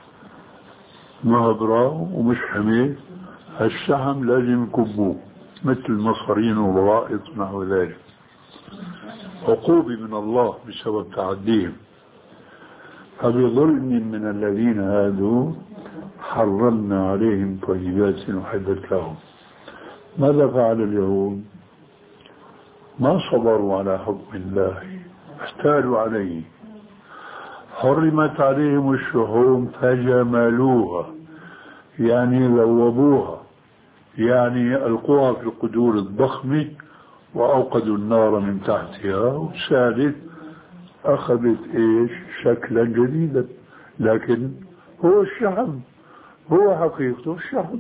مهبرة ومش حميد، الشحم لازم يكبوه مثل المصارين والرائط ونحو ذلك، عقوبة من الله بسبب تعديهم. فبظلم من الذين هادوا حرمنا عليهم طيبات أحلت لهم. ماذا فعل اليهود؟ ما صبروا على حكم الله، احتالوا عليه. حرمت عليهم الشحوم فجملوها، يعني ذوبوها، يعني ألقوها في القدور الضخمة وأوقدوا النار من تحتها. والثالث أخذت إيش شكلا جديدا، لكن هو الشحم، هو حقيقته الشحم.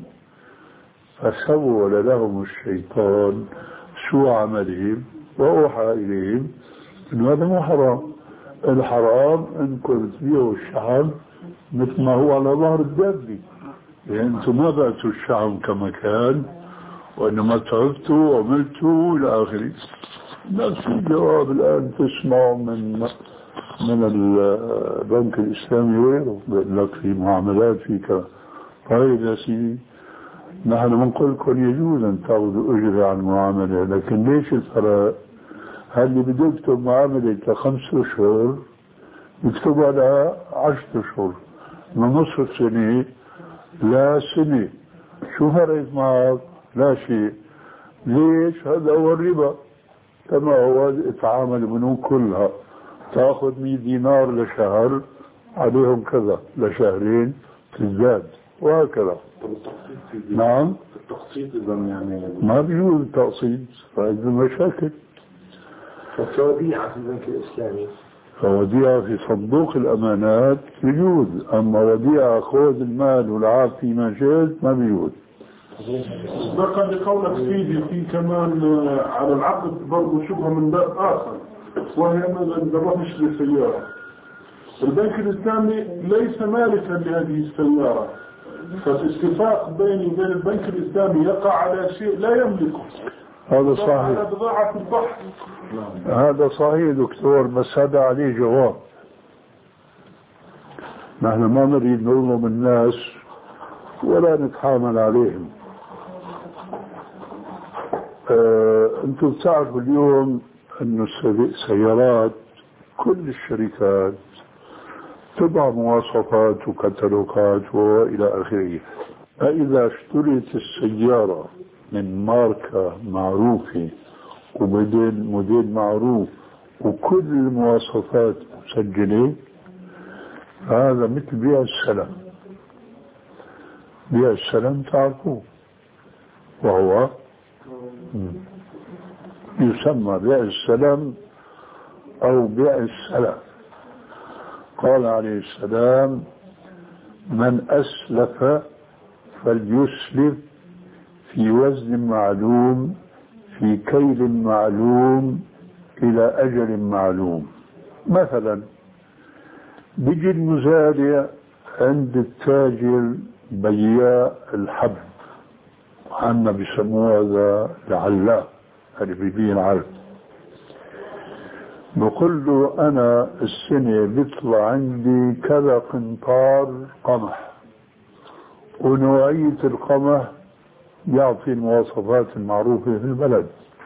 فسول لهم الشيطان سوء عملهم وأوحى إليهم إن هذا مو حرام. الحرام أنكم تبيعوا الشحم مثل ما هو على ظهر الدابة، لأن أنتم ما بعتوا الشحم كما كان، وإنما تعبتوا وعملتوا إلى آخره. نفس الجواب الآن تسمع من من البنك الإسلامي وغيره، بيقول لك في معاملات في كذا. طيب يا سيدي، نحن بنقول لكم يجوز أن تأخذوا أجر عن المعاملة، لكن ليش الفرق؟ هل اللي بده يكتب معاملة لخمس أشهر يكتبها لها عشرة أشهر، من نصف سنة لا سنة، شو فرقت معك؟ لا شيء. ليش؟ هذا هو الربا، كما هو تعامل البنوك كلها، تأخذ مئة دينار لشهر عليهم كذا، لشهرين تزداد وهكذا. نعم، التقسيط إذا يعني ما بيجوز التقسيط، فإذا مشاكل. فوديعة في البنك الإسلامي، فوديعة في صندوق الأمانات بيجوز، أما وديعة خذ المال والعاب فيما شئت ما بيجوز. بقى لقولك سيدي في كمان على العقد برضه شبهة من باب آخر، وهي أن نروح نشتري سيارة، البنك الإسلامي ليس مالكا لهذه السيارة، فالاتفاق بيني وبين البنك الإسلامي يقع على شيء لا يملكه. هذا صحيح، على بضاعة البحر. هذا صحيح دكتور، بس هذا عليه جواب. نحن ما نريد نظلم الناس ولا نتحامل عليهم. آه، انتم بتعرفوا اليوم انه السيارات كل الشركات تضع مواصفات وكتالوجات والى اخره. فاذا اشتريت السيارة من ماركة معروفة وموديل موديل معروف وكل المواصفات مسجلة، هذا مثل بيع السلام. بيع السلام تعرفوه، وهو يسمى بيع السلام أو بيع السلام. قال عليه السلام: من أسلف فليسلف في وزن معلوم في كيل معلوم إلى أجل معلوم. مثلا بيجي المزارع عند التاجر بياع الحب، عنا بيسموه هذا العلاف اللي بيبيع العلف، بقول له أنا السنة بيطلع عندي كذا قنطار قمح، ونوعية القمح يعطي المواصفات المعروفة في البلد.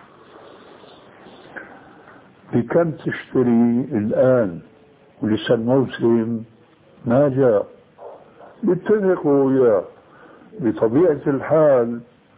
بكم تشتري الآن ولسه الموسم ما جاء؟ بيتفقوا وياه. بطبيعة الحال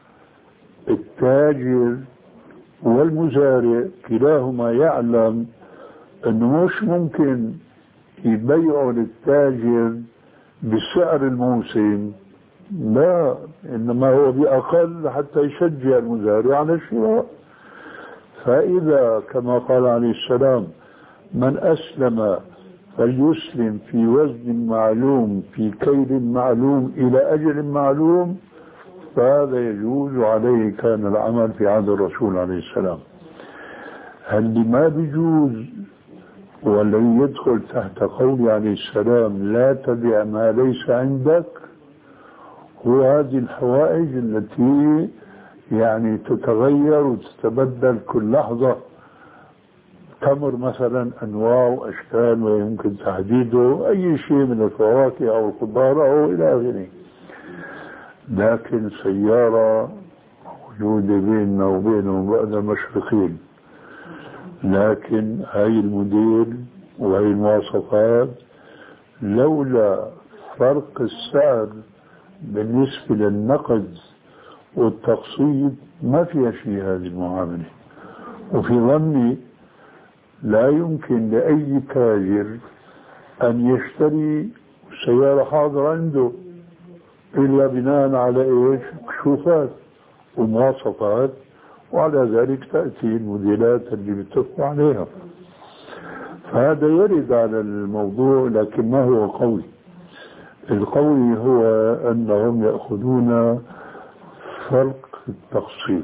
التاجر والمزارع كلاهما يعلم انه مش ممكن يبيعوا للتاجر بسعر الموسم، لا، انما هو بأقل حتى يشجع المزارع على الشراء. فإذا كما قال عليه السلام: من أسلم فليسلم في وزن معلوم في كيل معلوم إلى أجل معلوم، فهذا يجوز عليه كان العمل في عهد الرسول عليه السلام. هل ما بيجوز والذي يدخل تحت قول عليه السلام: لا تبع ما ليس عندك، هو هذه الحوائج التي يعني تتغير وتتبدل كل لحظة. تمر مثلا أنواع وأشكال ويمكن تحديده أي شيء من الفواكه أو الخضار أو إلى آخره، لكن سيارة موجودة بيننا وبينهم بعد المشرقين، لكن هاي الموديل وهي المواصفات لولا فرق السعر بالنسبة للنقد والتقسيط ما فيها شيء هذه المعاملة. وفي ظني لا يمكن لأي تاجر أن يشتري سيارة حاضرة عنده إلا بناء على إيش؟ كشوفات. ومواصفات، وعلى ذلك تأتي الموديلات اللي بيتفقوا عليها. فهذا يرد على الموضوع، لكن ما هو قوي. القوي هو أنهم يأخذون فرق التقسيط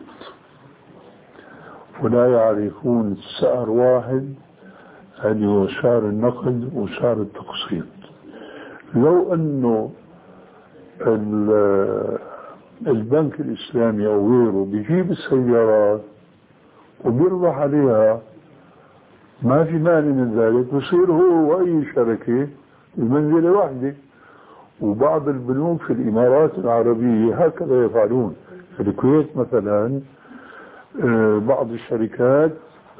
ولا يعرفون سعر واحد اللي هو سعر النقد وسعر التقسيط. لو أنه البنك الإسلامي أو غيره بيجيب السيارات وبيربح عليها، ما في مانع من ذلك، بصير هو وأي شركة بمنزلة واحدة. وبعض البنوك في الإمارات العربية هكذا يفعلون. في الكويت مثلا بعض الشركات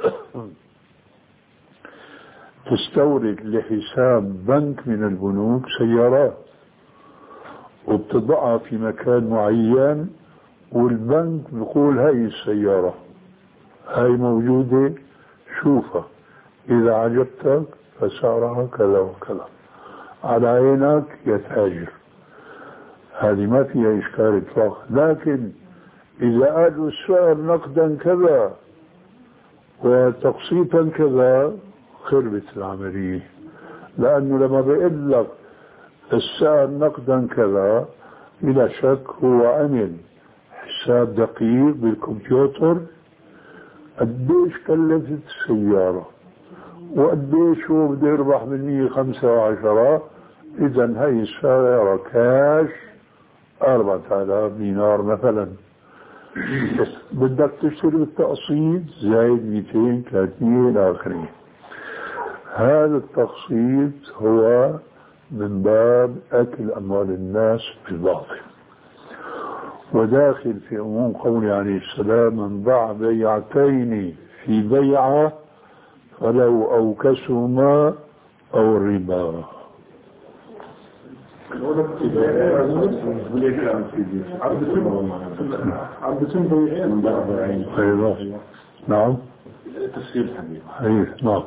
تستورد لحساب بنك من البنوك سيارات وبتضعها في مكان معين، والبنك بيقول هاي السيارة هاي موجودة شوفها، إذا عجبتك فسعرها كذا وكذا، على عينك يا تاجر. هذه ما فيها إشكال إطلاقا. لكن إذا قالوا السعر نقدا كذا وتقسيطا كذا خربت العملية، لأنه لما بيقول لك السعر نقدا كذا بلا شك هو عمل حساب دقيق بالكمبيوتر قديش كلفت السيارة وقديش هو بده يربح بالمية خمسة وعشرة. إذا هاي السيارة كاش أربعة آلاف دينار مثلا، بدك تشتري بالتقسيط زايد مئتين ثلاثمية إلى آخره. هذا التقسيط هو من باب أكل أموال الناس بالباطل، وداخل في عموم قوله عليه السلام: من باع بيعتين في بيعة فلو أوكسهما أو الربا. نعم تفسير الحديث. نعم.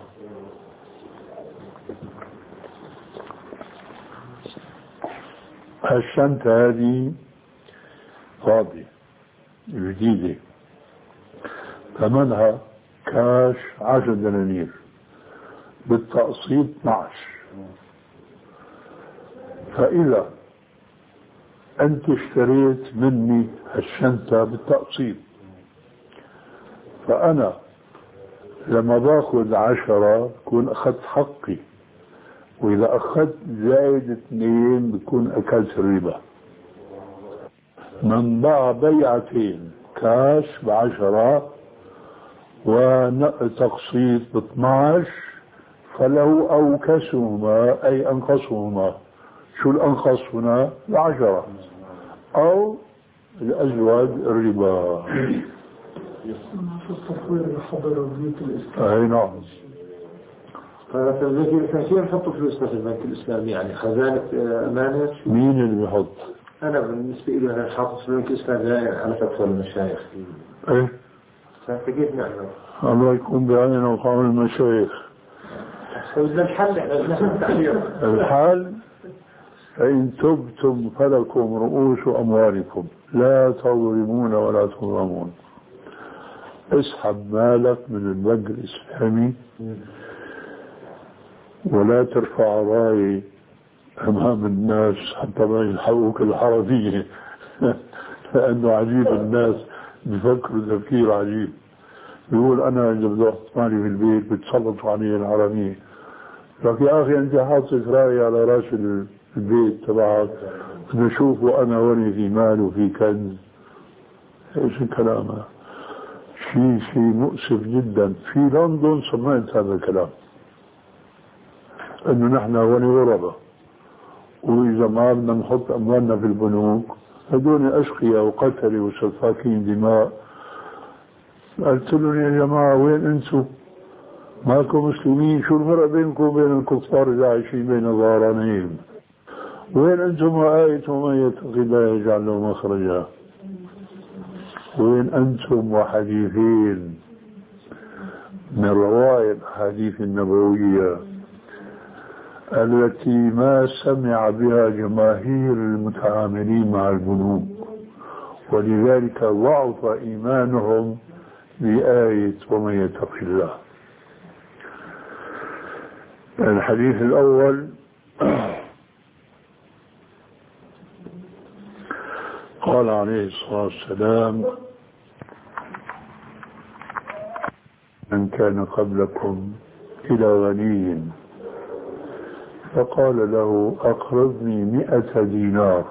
الشنطة هذه فاضية جديدة، ثمنها كاش عشر دنانير، بالتقسيط اثنعش. فإذا أنت اشتريت مني الشنطة بالتقسيط، فأنا لما باخذ عشرة بكون أخذت حقي، وإذا أخذت زائد اثنين بكون أكلت الربا. من باع بيعتين كاش بعشرة وتقسيط باثناش فله أوكسهما أي أنقصهما. شو الأنقص هنا؟ العشرة أو الأزواج الربا. في التصوير الحضر بيوت الإسلام. أي نعم. فالذي كثير يحطوا فلوسنا في البنك الإسلامي، يعني خزانة أمانة. مين اللي بيحط؟ أنا بالنسبة لي أنا حاطط في البنك الإسلامي على أكثر المشايخ. إيه؟ فكيف نعمل؟ الله يكون بعيننا وقام المشايخ. الحل الحل فإن تبتم فلكم رؤوس أموالكم لا تظلمون ولا تظلمون. اسحب مالك من البنك الإسلامي ولا ترفع راي أمام الناس حتى ما يلحقوك الحرامية لأنه عجيب، الناس بيفكروا تفكير عجيب. بيقول أنا إذا بدي أحط مالي في البيت بتسلطوا علي الحرامية. لكن يا أخي أنت حاطط رأي على رأس البيت تبعك، بدي أشوفه أنا وين في مال وفي كنز. إيش الكلام هذا؟ شيء شيء مؤسف جدا. في لندن سمعت هذا الكلام إنه نحن وني غربة، وإذا ما بدنا نحط أموالنا في البنوك هدول أشقياء وقتلة وسفاكين دماء. قلت لهم يا جماعة وين أنتم؟ ماكم مسلمين؟ شو الفرق بينكم وبين الكفار إذا عايشين بين ظهرانين؟ وين أنتم وآية ومن يتق الله يجعل له مخرجا؟ وين أنتم وحديثين من روائع الحديث النبوية التي ما سمع بها جماهير المتعاملين مع البنوك ولذلك ضعف إيمانهم بآية ومن يتق الله. الحديث الأول قال عليه الصلاة والسلام: من كان قبلكم إلى غني فقال له أقرضني مئة دينار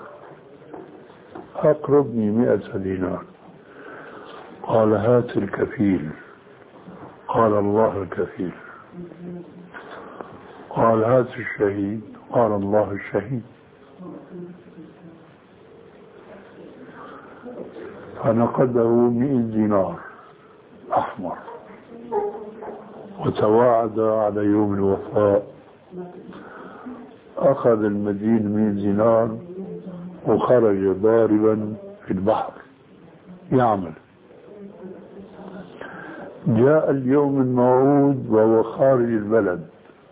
أقرضني مئة دينار قال هات الكفيل. قال الله الكفيل. قال هات الشهيد. قال الله الشهيد. فنقده مئة دينار أحمر وتواعد على يوم الوفاء. أخذ المدين مئة دينار وخرج ضاربا في البحر يعمل. جاء اليوم الموعود وهو خارج البلد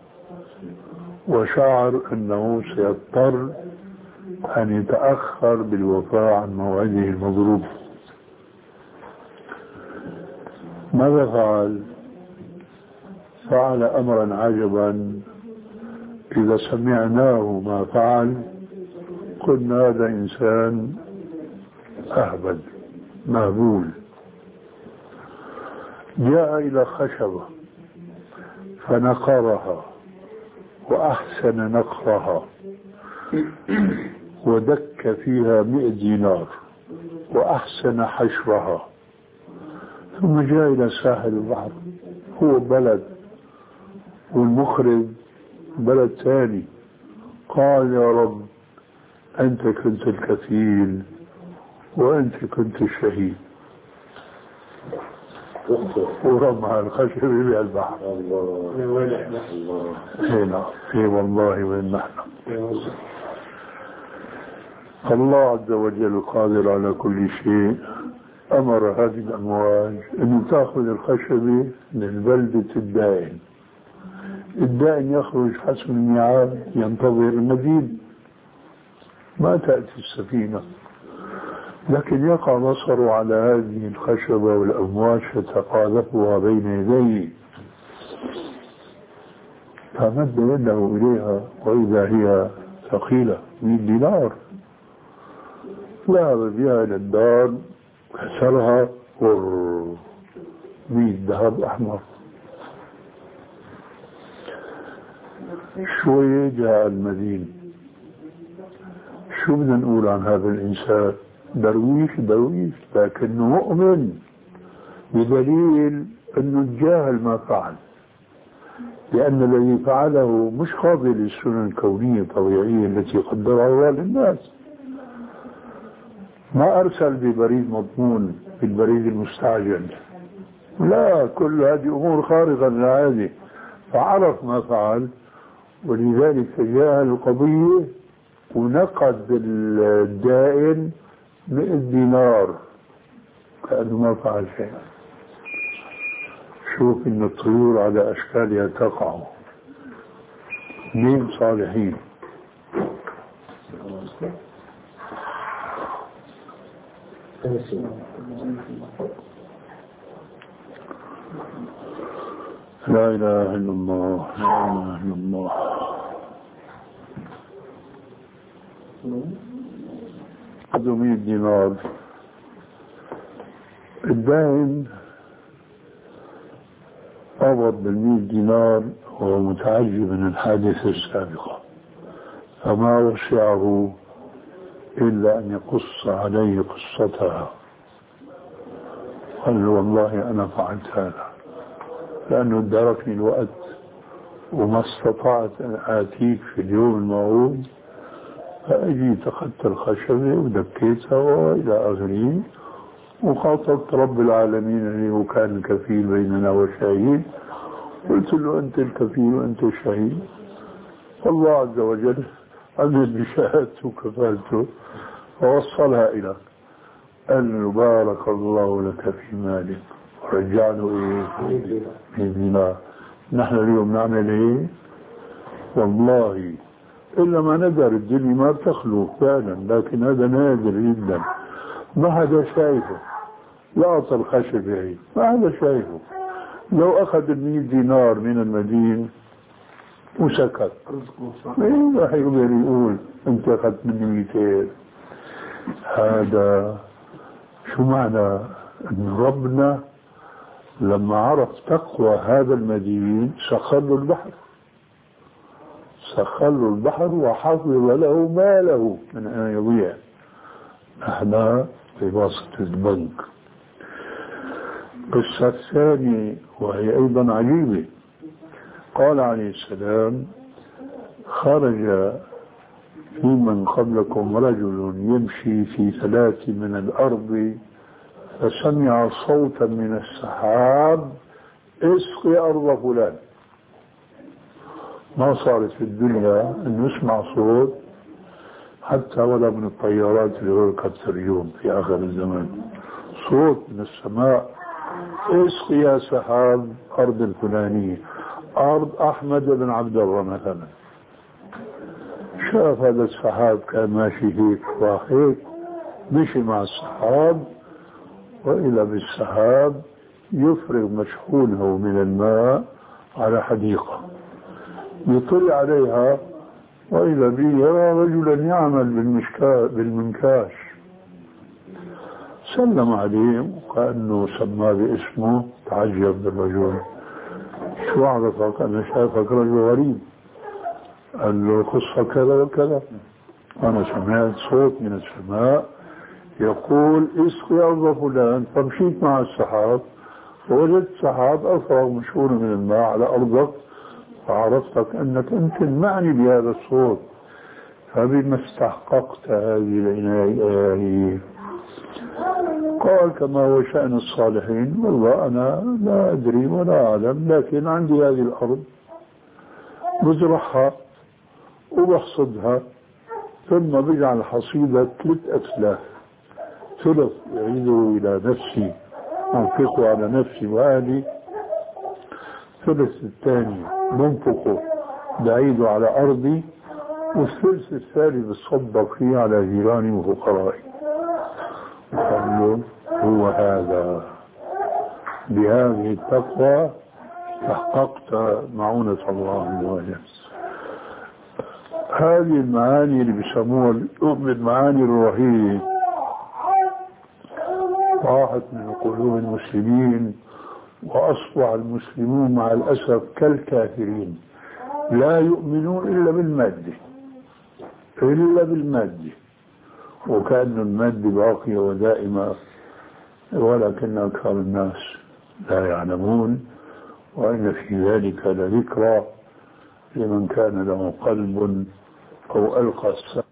وشعر أنه سيضطر أن يتأخر بالوفاء عن موعده المضروب. ماذا فعل؟ فعل أمرا عجبا إذا سمعناه ما فعل قلنا هذا إنسان أهبل مهبول. جاء إلى خشبة فنقرها وأحسن نقرها ودك فيها مئة دينار وأحسن حشرها، ثم جاء إلى ساحل البحر. هو بلد والمخرج بلد ثاني. قال يا رب أنت كنت الكفيل وأنت كنت الشهيد، ورمى الخشب في البحر. هنا في والله وين نحن. الله عز وجل قادر على كل شيء. أمر هذه الأمواج أن تأخذ الخشب من بلدة الدائن. الدائن يخرج حسب الميعاد ينتظر المدين، ما تأتي السفينة، لكن يقع بصره على هذه الخشبة والأمواج فتقاذفها بين يديه، فمد يده إليها وإذا هي ثقيلة مئة دينار. ذهب بها إلى الدار كسرها مئة ذهب أحمر. شوية جاء المدينة. شو بدنا نقول عن هذا الإنسان؟ درويش درويش لكنه مؤمن، بدليل أنه تجاهل ما فعل، لأن الذي فعله مش قابل للسنن الكونية الطبيعية التي قدرها الله للناس. ما أرسل ببريد مضمون بالبريد المستعجل، لا، كل هذه أمور خارقة للعادة، فعرف ما فعل ولذلك تجاهل القضية ونقد الدائن مئة دينار كأنه ما فعل شيء. شوف إن الطيور على أشكالها تقع. مين صالحين؟ لا إله إلا الله، لا إله إلا الله. هذا مئة دينار. الدائن قبض بالمئة دينار وهو متعجب من الحادثة السابقة، فما وسعه إلا أن يقص عليه قصتها. قال له والله أنا فعلت هذا لأنه ادركني الوقت وما استطعت أن آتيك في اليوم الموعود، فأجيت أخذت الخشبة ودكيتها وإلى آخره، وخاطبت رب العالمين اللي هو كان الكفيل بيننا وشهيد، قلت له أنت الكفيل وأنت الشهيد، والله عز وجل عمل بشهادته وكفالته ووصلها إلى أن بارك الله لك في مالك ورجع له إيه بإذننا. نحن اليوم نعمل إيه؟ والله إلا ما ندر الدنيا ما بتخلو فعلا، لكن هذا نادر جدا. ما حدا شايفه، يعطى الخشب هي ما حدا شايفه. لو أخذ المية دينار من المدين وسكت مين راح يقدر يقول أنت أخذت مني ميتين؟ هذا شو معنى أن ربنا لما عرف تقوى هذا المدين سخر له البحر، سخر له البحر وحفظ له ماله من أن يضيع. نحن في وسط البنك. القصة الثانية وهي أيضا عجيبة، قال عليه السلام: خرج في من قبلكم رجل يمشي في ثلاث من الأرض فسمع صوتا من السحاب: اسقي أرض فلان. ما صارت في الدنيا أن يسمع صوت حتى ولا من الطيارات اللي هركبت اليوم في آخر الزمان، صوت من السماء: اسقي يا سحاب أرض الفلانية، أرض أحمد بن عبد الله مثلا. شاف هذا السحاب كان ماشي هيك وهيك، مشي مع السحاب، وإلى بالسحاب يفرغ مشحونه من الماء على حديقة، يطلع عليها وإذا به يرى رجلا يعمل بالمنكاش. سلم عليه وكأنه سماه باسمه، تعجب بالرجل: شو عرفك؟ أنا شايفك رجل غريب. قال له: قصة كذا وكذا، أنا سمعت صوت من السماء يقول اسقي أرض فلان، فمشيت مع السحاب فوجدت سحاب أفرغ مشحون من الماء على أرضك، فعرفتك أنك أنت المعني بهذا الصوت، فبما استحققت هذه العناية؟ قال: كما هو شأن الصالحين، والله أنا لا أدري ولا أعلم، لكن عندي هذه الأرض بزرعها وبحصدها، ثم بجعل حصيدة ثلاث أسلاف، ثلث يعيده إلى نفسي أنفقه على نفسي وأهلي، الثلث الثاني منفقه بعيده على أرضي، والثلث الثالث بتصدق فيه على جيراني وفقرائي. قال له: هو هذا، بهذه التقوى تحققت معونة الله عز وجل. هذه المعاني اللي بيسموها من المعاني الروحية راحت من قلوب المسلمين، وأصبح المسلمون مع الأسف كالكافرين، لا يؤمنون إلا بالمادة، إلا بالمادة، وكأن المادة باقية ودائمة، ولكن أكثر الناس لا يعلمون. وإن في ذلك لذكرى لمن كان له قلب أو ألقى السمع